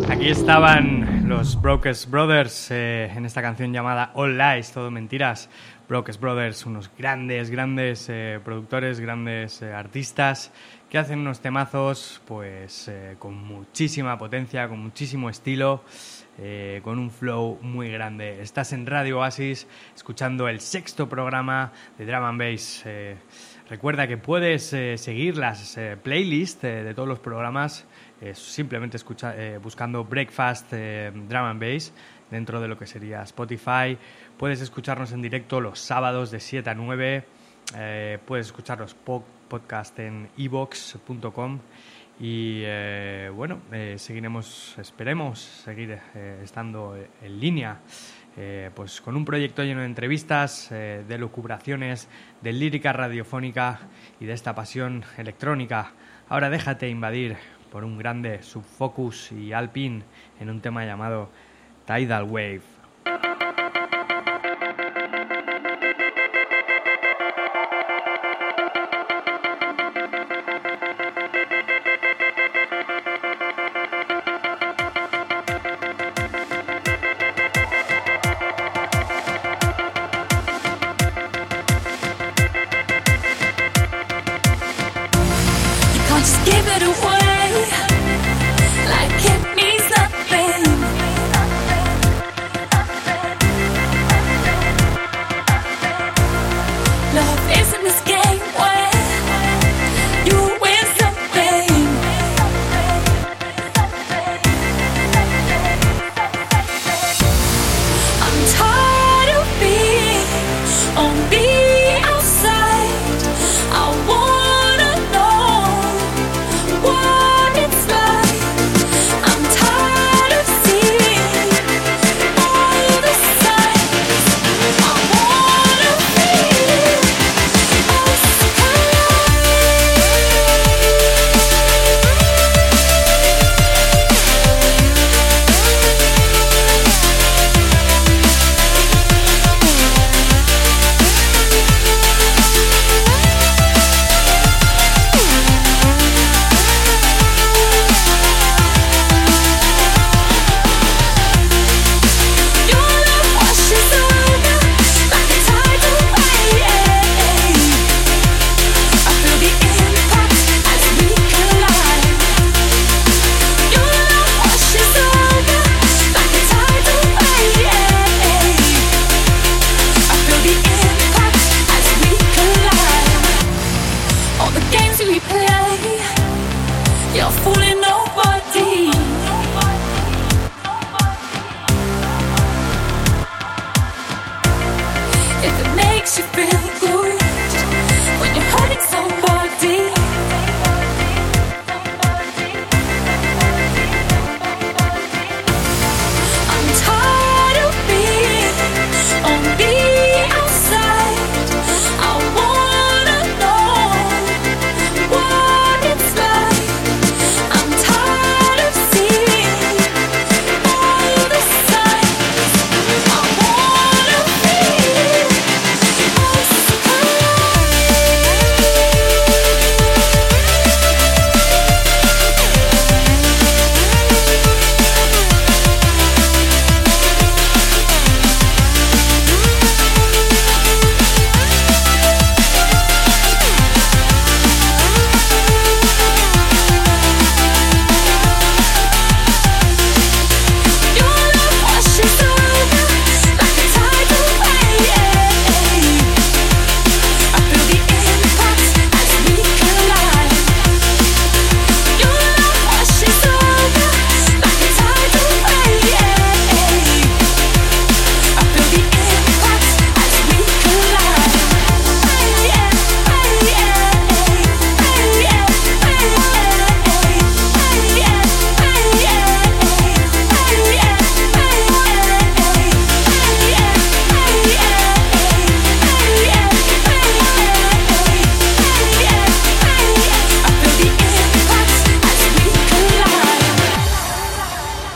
Aquí estaban los Brokers Brothers eh, en esta canción llamada All Lies, todo mentiras. Brokers Brothers, unos grandes, grandes eh, productores, grandes eh, artistas que hacen unos temazos pues eh, con muchísima potencia, con muchísimo estilo, eh, con un flow muy grande. Estás en Radio Oasis escuchando el sexto programa de Drum and Bass. Eh, recuerda que puedes eh, seguir las eh, playlists eh, de todos los programas eh, simplemente escucha, eh, buscando Breakfast eh, Drum and Bass dentro de lo que sería Spotify. Puedes escucharnos en directo los sábados de siete a nueve. Eh, puedes escuchar los po- podcasts en e vox punto com. Y eh, bueno, eh, seguiremos, esperemos seguir eh, estando en línea eh, pues con un proyecto lleno de entrevistas, eh, de lucubraciones, de lírica radiofónica y de esta pasión electrónica. Ahora déjate invadir por un grande Subfocus y Alpine en un tema llamado Tidal Wave. Just give it away like it means nothing.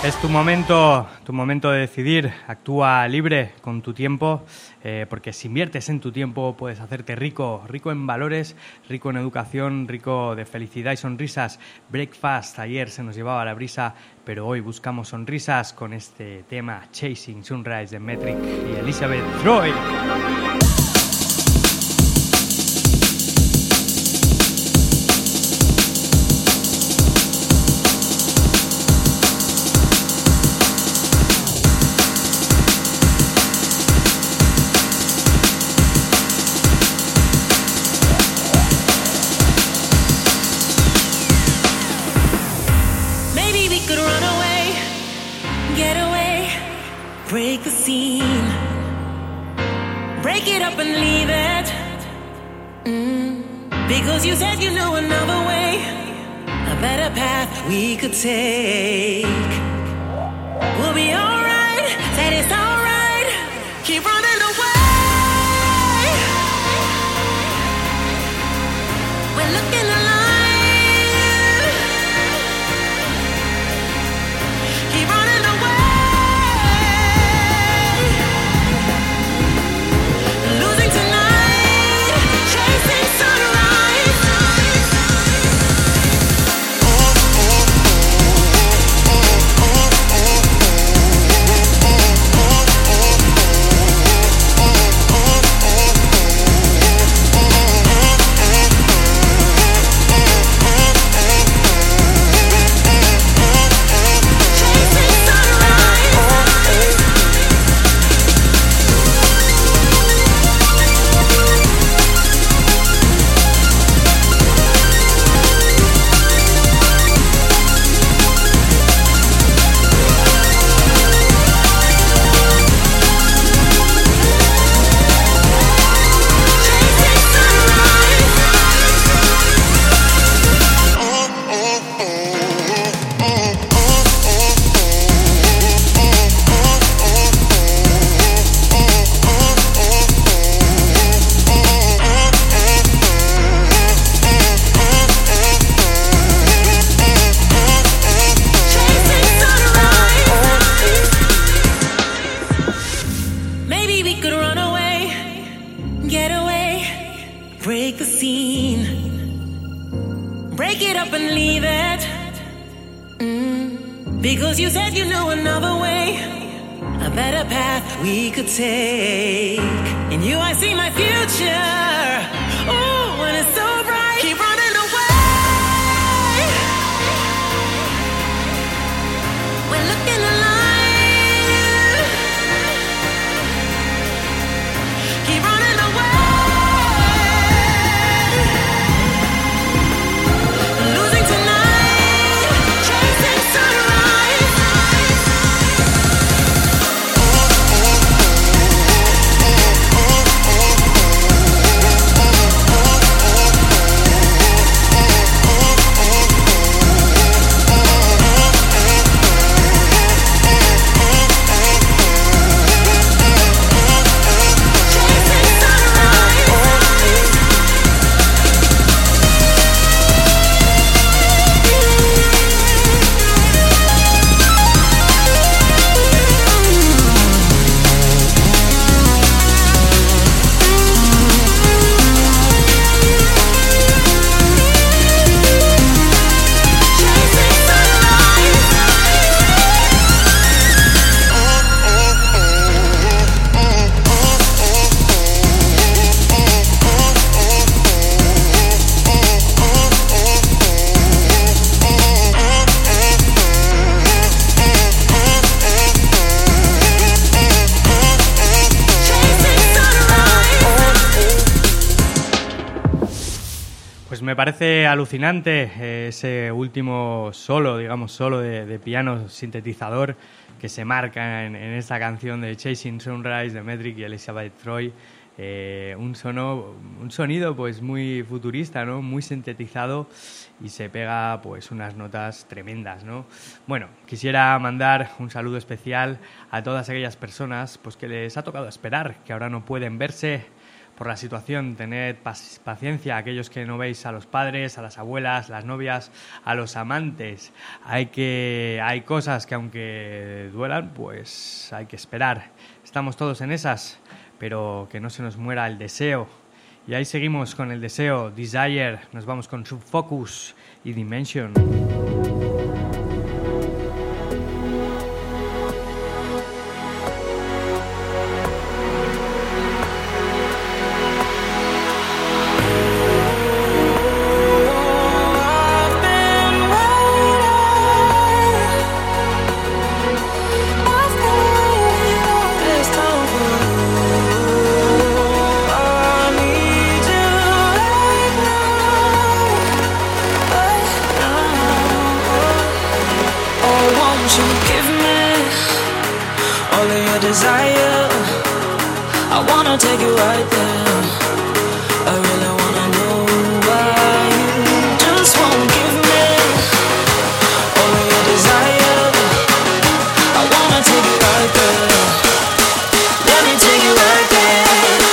Es tu momento, tu momento de decidir. Actúa libre con tu tiempo, eh, porque si inviertes en tu tiempo puedes hacerte rico, rico en valores, rico en educación, rico de felicidad y sonrisas. Breakfast ayer se nos llevaba la brisa, pero hoy buscamos sonrisas con este tema Chasing Sunrise de Metric y Elizabeth Troy. Break the scene, break it up and leave it. Mm. Because you said you knew another way, a better path we could take. We'll be alright, said it's alright. Keep running away. We're looking alive. Keep running away. Because you said you knew another way, a better path we could take. In you I see my future. Ooh, and it's so bright. Keep running away. We're looking alive. Keep running away. Losing tonight, chasing sunrise. Me parece alucinante ese último solo, digamos, solo de, de piano sintetizador que se marca en, en esta canción de Chasing Sunrise de Metric y Elizabeth Troy. Eh, un, sono, un sonido pues muy futurista, ¿no? Muy sintetizado y se pega pues unas notas tremendas, ¿no? Bueno, quisiera mandar un saludo especial a todas aquellas personas pues que les ha tocado esperar, que ahora no pueden verse por la situación. Tened paciencia, aquellos que no veis a los padres, a las abuelas, las novias, a los amantes. Hay que, hay cosas que aunque duelan, pues hay que esperar. Estamos todos en esas, pero que no se nos muera el deseo. Y ahí seguimos con el deseo, Desire. Nos vamos con Subfocus y Dimension. Desire, I wanna take you right there. I really wanna know why you just won't give me all of your desire. I wanna take you right there. Let me take you right there.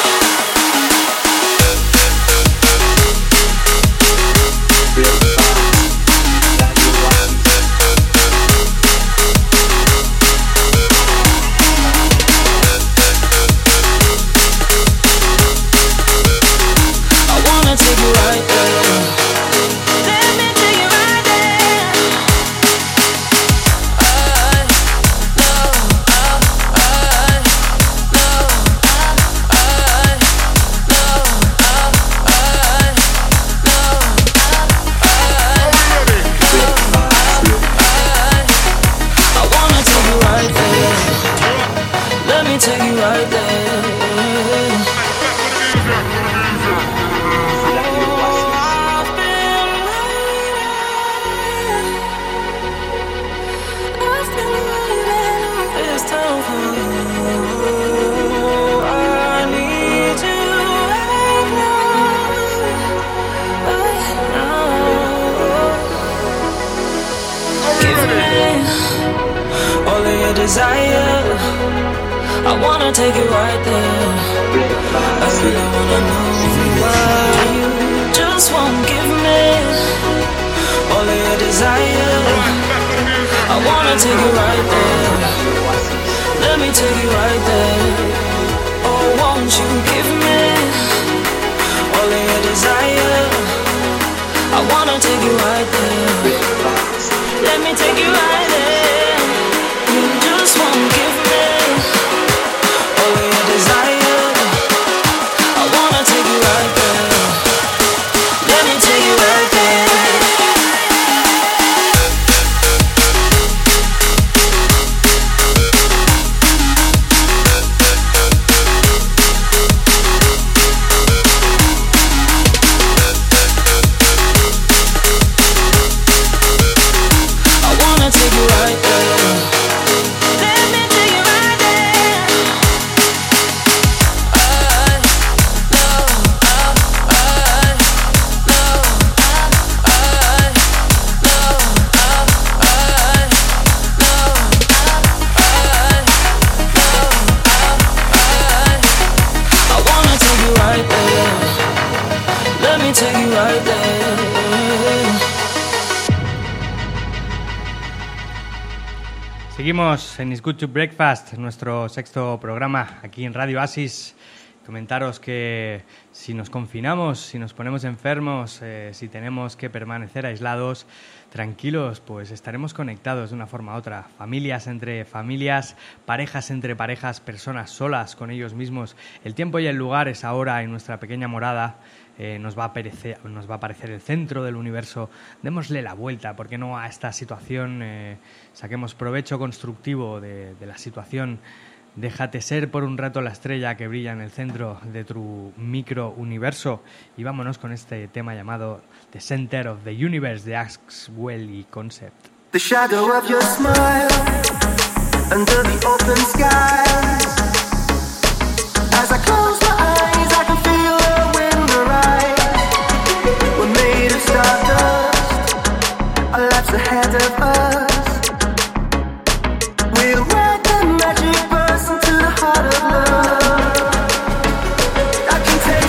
Desire, I wanna take you right there. I really wanna know why you just won't give me all of your desire. I wanna take you right there. Let me take you right there. Oh, won't you give me all of your desire? I wanna take you right there. Let me take you right there. You just won't give me all of your desire. I wanna take you right there. Let me take you right there. I wanna take you right there. Seguimos en It's Good to Breakfast, nuestro sexto programa aquí en Radio Oasis. Comentaros que si nos confinamos, si nos ponemos enfermos, eh, si tenemos que permanecer aislados, tranquilos, pues estaremos conectados de una forma u otra. Familias entre familias, parejas entre parejas, personas solas con ellos mismos. El tiempo y el lugar es ahora en nuestra pequeña morada. Eh, nos va a aparecer, nos va a aparecer el centro del universo. Démosle la vuelta, ¿por qué no a esta situación? Eh, saquemos provecho constructivo de, de la situación. Déjate ser por un rato la estrella que brilla en el centro de tu microuniverso. Y vámonos con este tema llamado The Center of the Universe de Axwell y Concept. The shadow of your smile under the open skies. As I close my eyes, I can feel the wind arise. We're made of stardust, our lives ahead of us. We'll ride the magic bus into the heart of love. I can take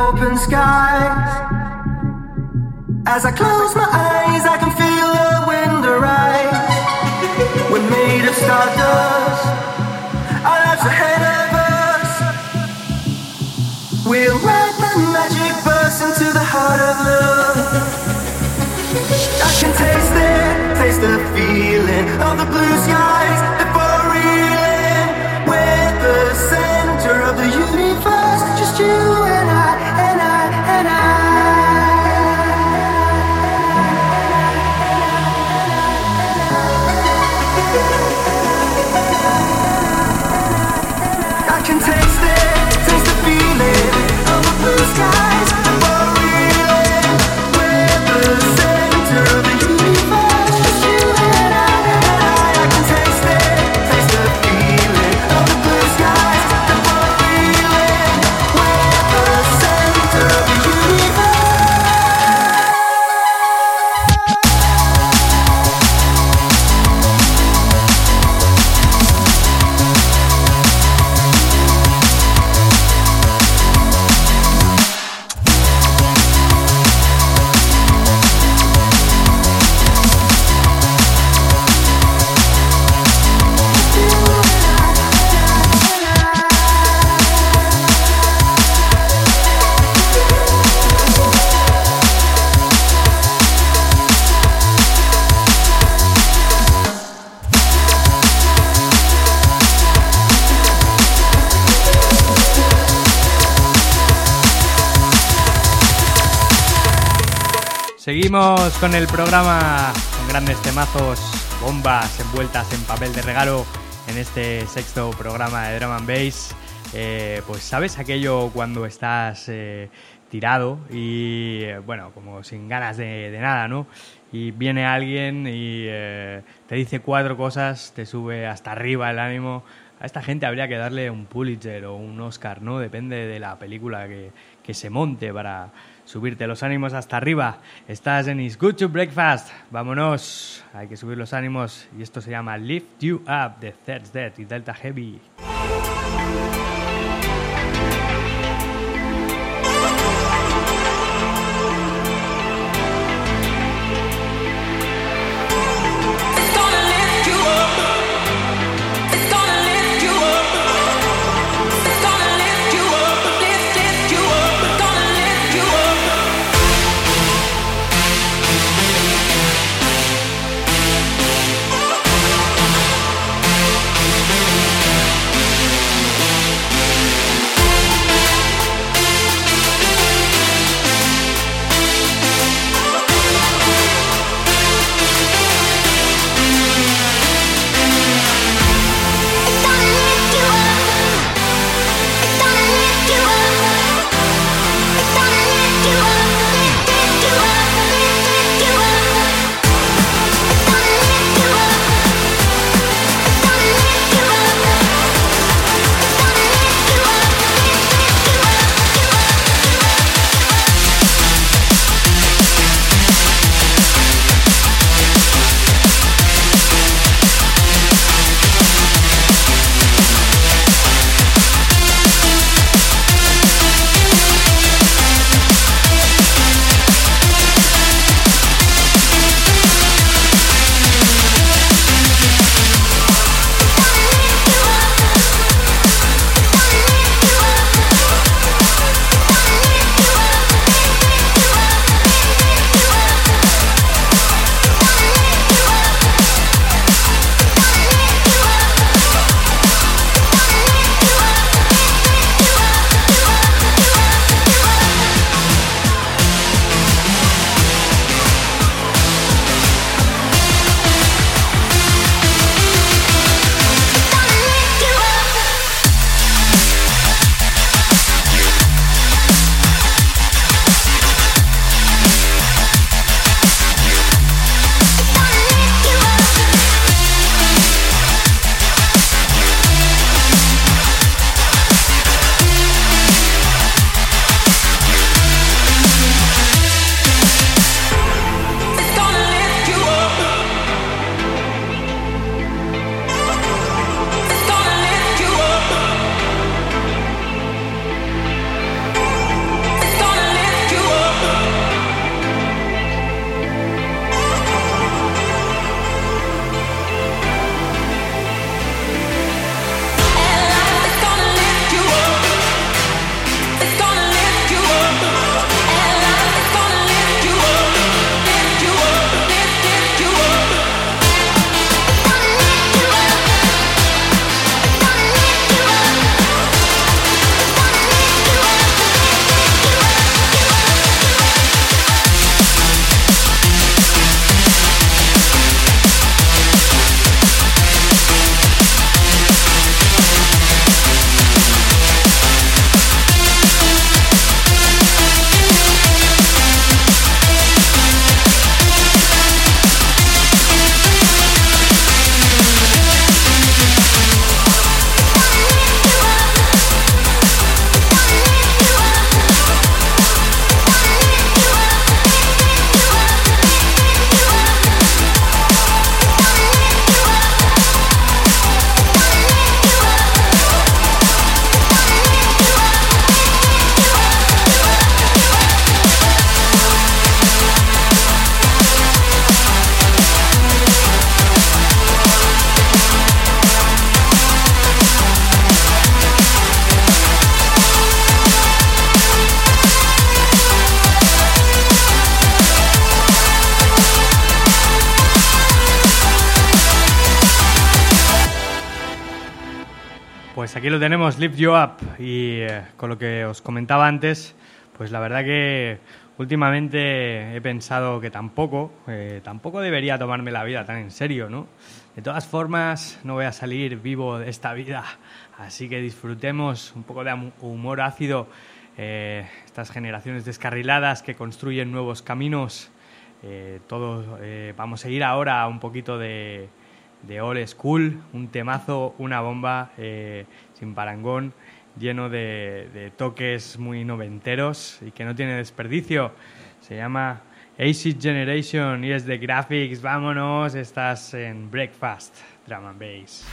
open skies. As I close my eyes, I can feel the wind arise. We're made of stardust, our lives ahead of us. We'll ride the magic bus into the heart of love. I can taste it, taste the feeling of the blue skies before reeling. We're the center of the universe, just you and I, and I, and I. I can taste it, taste the feeling of the blue skies before reeling. We're the center of the universe, just you and I, and I. I can taste it, taste the feeling of the blue skies before reeling. We're the center of the universe. Seguimos con el programa con grandes temazos, bombas envueltas en papel de regalo en este sexto programa de Drum and Bass. Eh, pues sabes aquello cuando estás eh, tirado y eh, bueno, como sin ganas de, de nada, ¿no? Y viene alguien y eh, te dice cuatro cosas, te sube hasta arriba el ánimo. A esta gente habría que darle un Pulitzer o un Oscar, ¿no? Depende de la película que, que se monte para subirte los ánimos hasta arriba. Estás en It's Good to Breakfast. Vámonos. Hay que subir los ánimos. Y esto se llama Lift You Up de Third Dead y Delta Heavy. We'll Pues aquí lo tenemos, Lift You Up, y eh, con lo que os comentaba antes, pues la verdad que últimamente he pensado que tampoco, eh, tampoco debería tomarme la vida tan en serio, ¿no? De todas formas, no voy a salir vivo de esta vida, así que disfrutemos un poco de humor ácido, eh, estas generaciones descarriladas que construyen nuevos caminos. Eh, todos eh, vamos a ir ahora a un poquito de... de old school, un temazo, una bomba, eh, sin parangón, lleno de, de toques muy noventeros y que no tiene desperdicio. Se llama Acid Generation y es de Graphics. Vámonos, estás en Breakfast, Drum and Bass.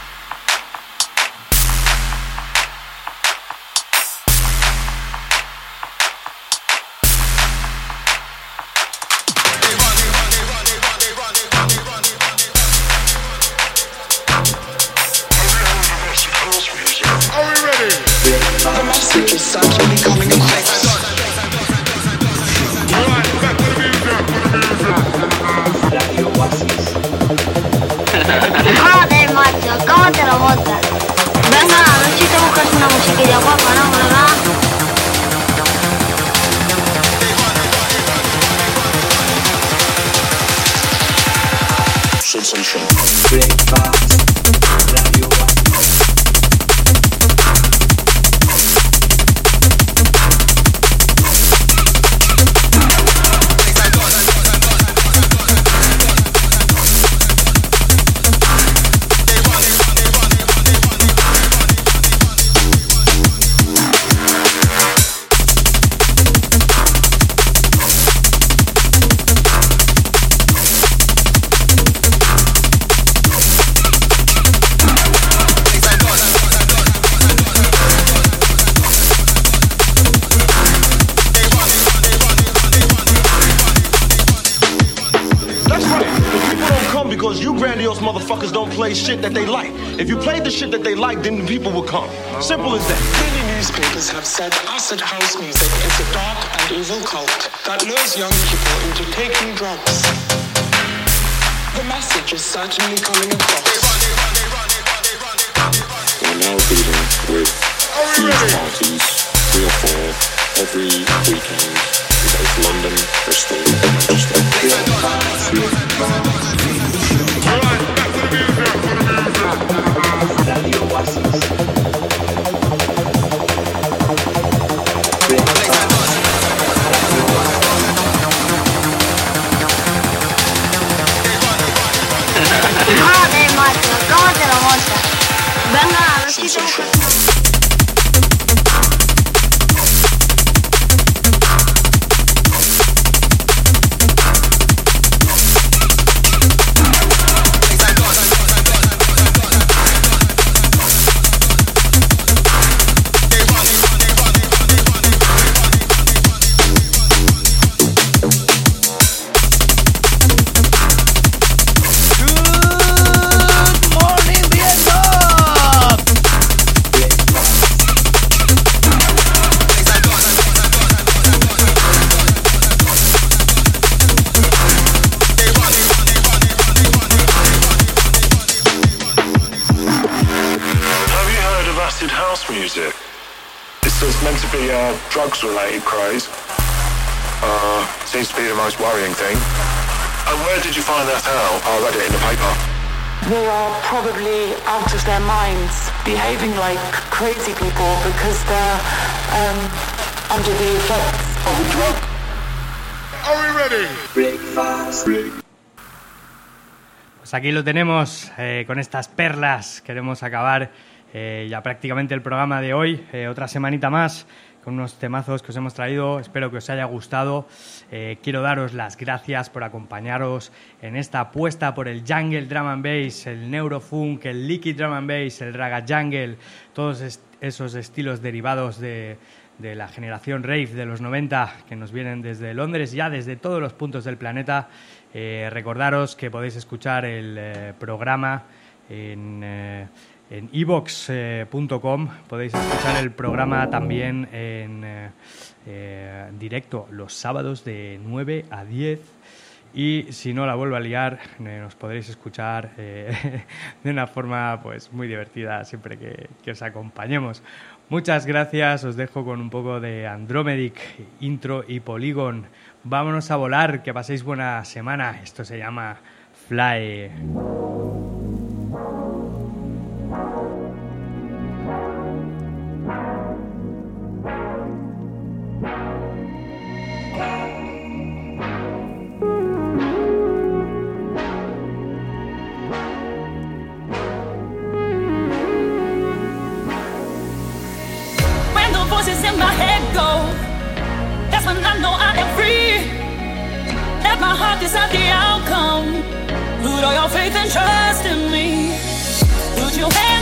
The message is certainly coming across. Joder, macho, ¿cómo te lo botas? Venga, a ver si te buscas una musiquilla guapa, ¿no, verdad? Sensation. Breakfast, Radio Oasis. Because you grandiose motherfuckers don't play shit that they like. If you played the shit that they like, then the people would come. Simple as that. Many newspapers have said acid house music is a dark and evil cult that lures young people into taking drugs. The message is certainly coming across. We're now dealing with huge parties, three or four, every weekend. We go to London, Bristol, Manchester. Radio Oasis. Joder, macho, ¿cómo te lo botas? Venga, a ver si te buscas una music. This is meant to be a drugs-related craze. Uh, seems to be the most worrying thing. And where did you find that out? I read it in the paper. They are probably out of their minds, behaving like crazy people because they're um, under the effects of a drug. Are we ready? Breakfast. Pues aquí lo tenemos, eh, con estas perlas queremos acabar eh, ya prácticamente el programa de hoy, eh, otra semanita más con unos temazos que os hemos traído, espero que os haya gustado. Eh, quiero daros las gracias por acompañaros en esta apuesta por el jungle drum and bass, el neurofunk, el liquid drum and bass, el raga jungle, todos est- esos estilos derivados de, de la generación rave de los noventa que nos vienen desde Londres, ya desde todos los puntos del planeta. Eh, recordaros que podéis escuchar el eh, programa en eh, en e vox punto com, podéis escuchar el programa también en eh, eh, directo los sábados de nueve a diez y si no la vuelvo a liar, eh, nos podréis escuchar eh, de una forma pues muy divertida siempre que, que os acompañemos. Muchas gracias, os dejo con un poco de Andromedic, Intro y Polygon. Vámonos a volar, que paséis buena semana. Esto se llama Fly. Voices in my head go, that's when I know I am free. Let my heart decide the outcome. Put all your faith and trust in me. Put your hand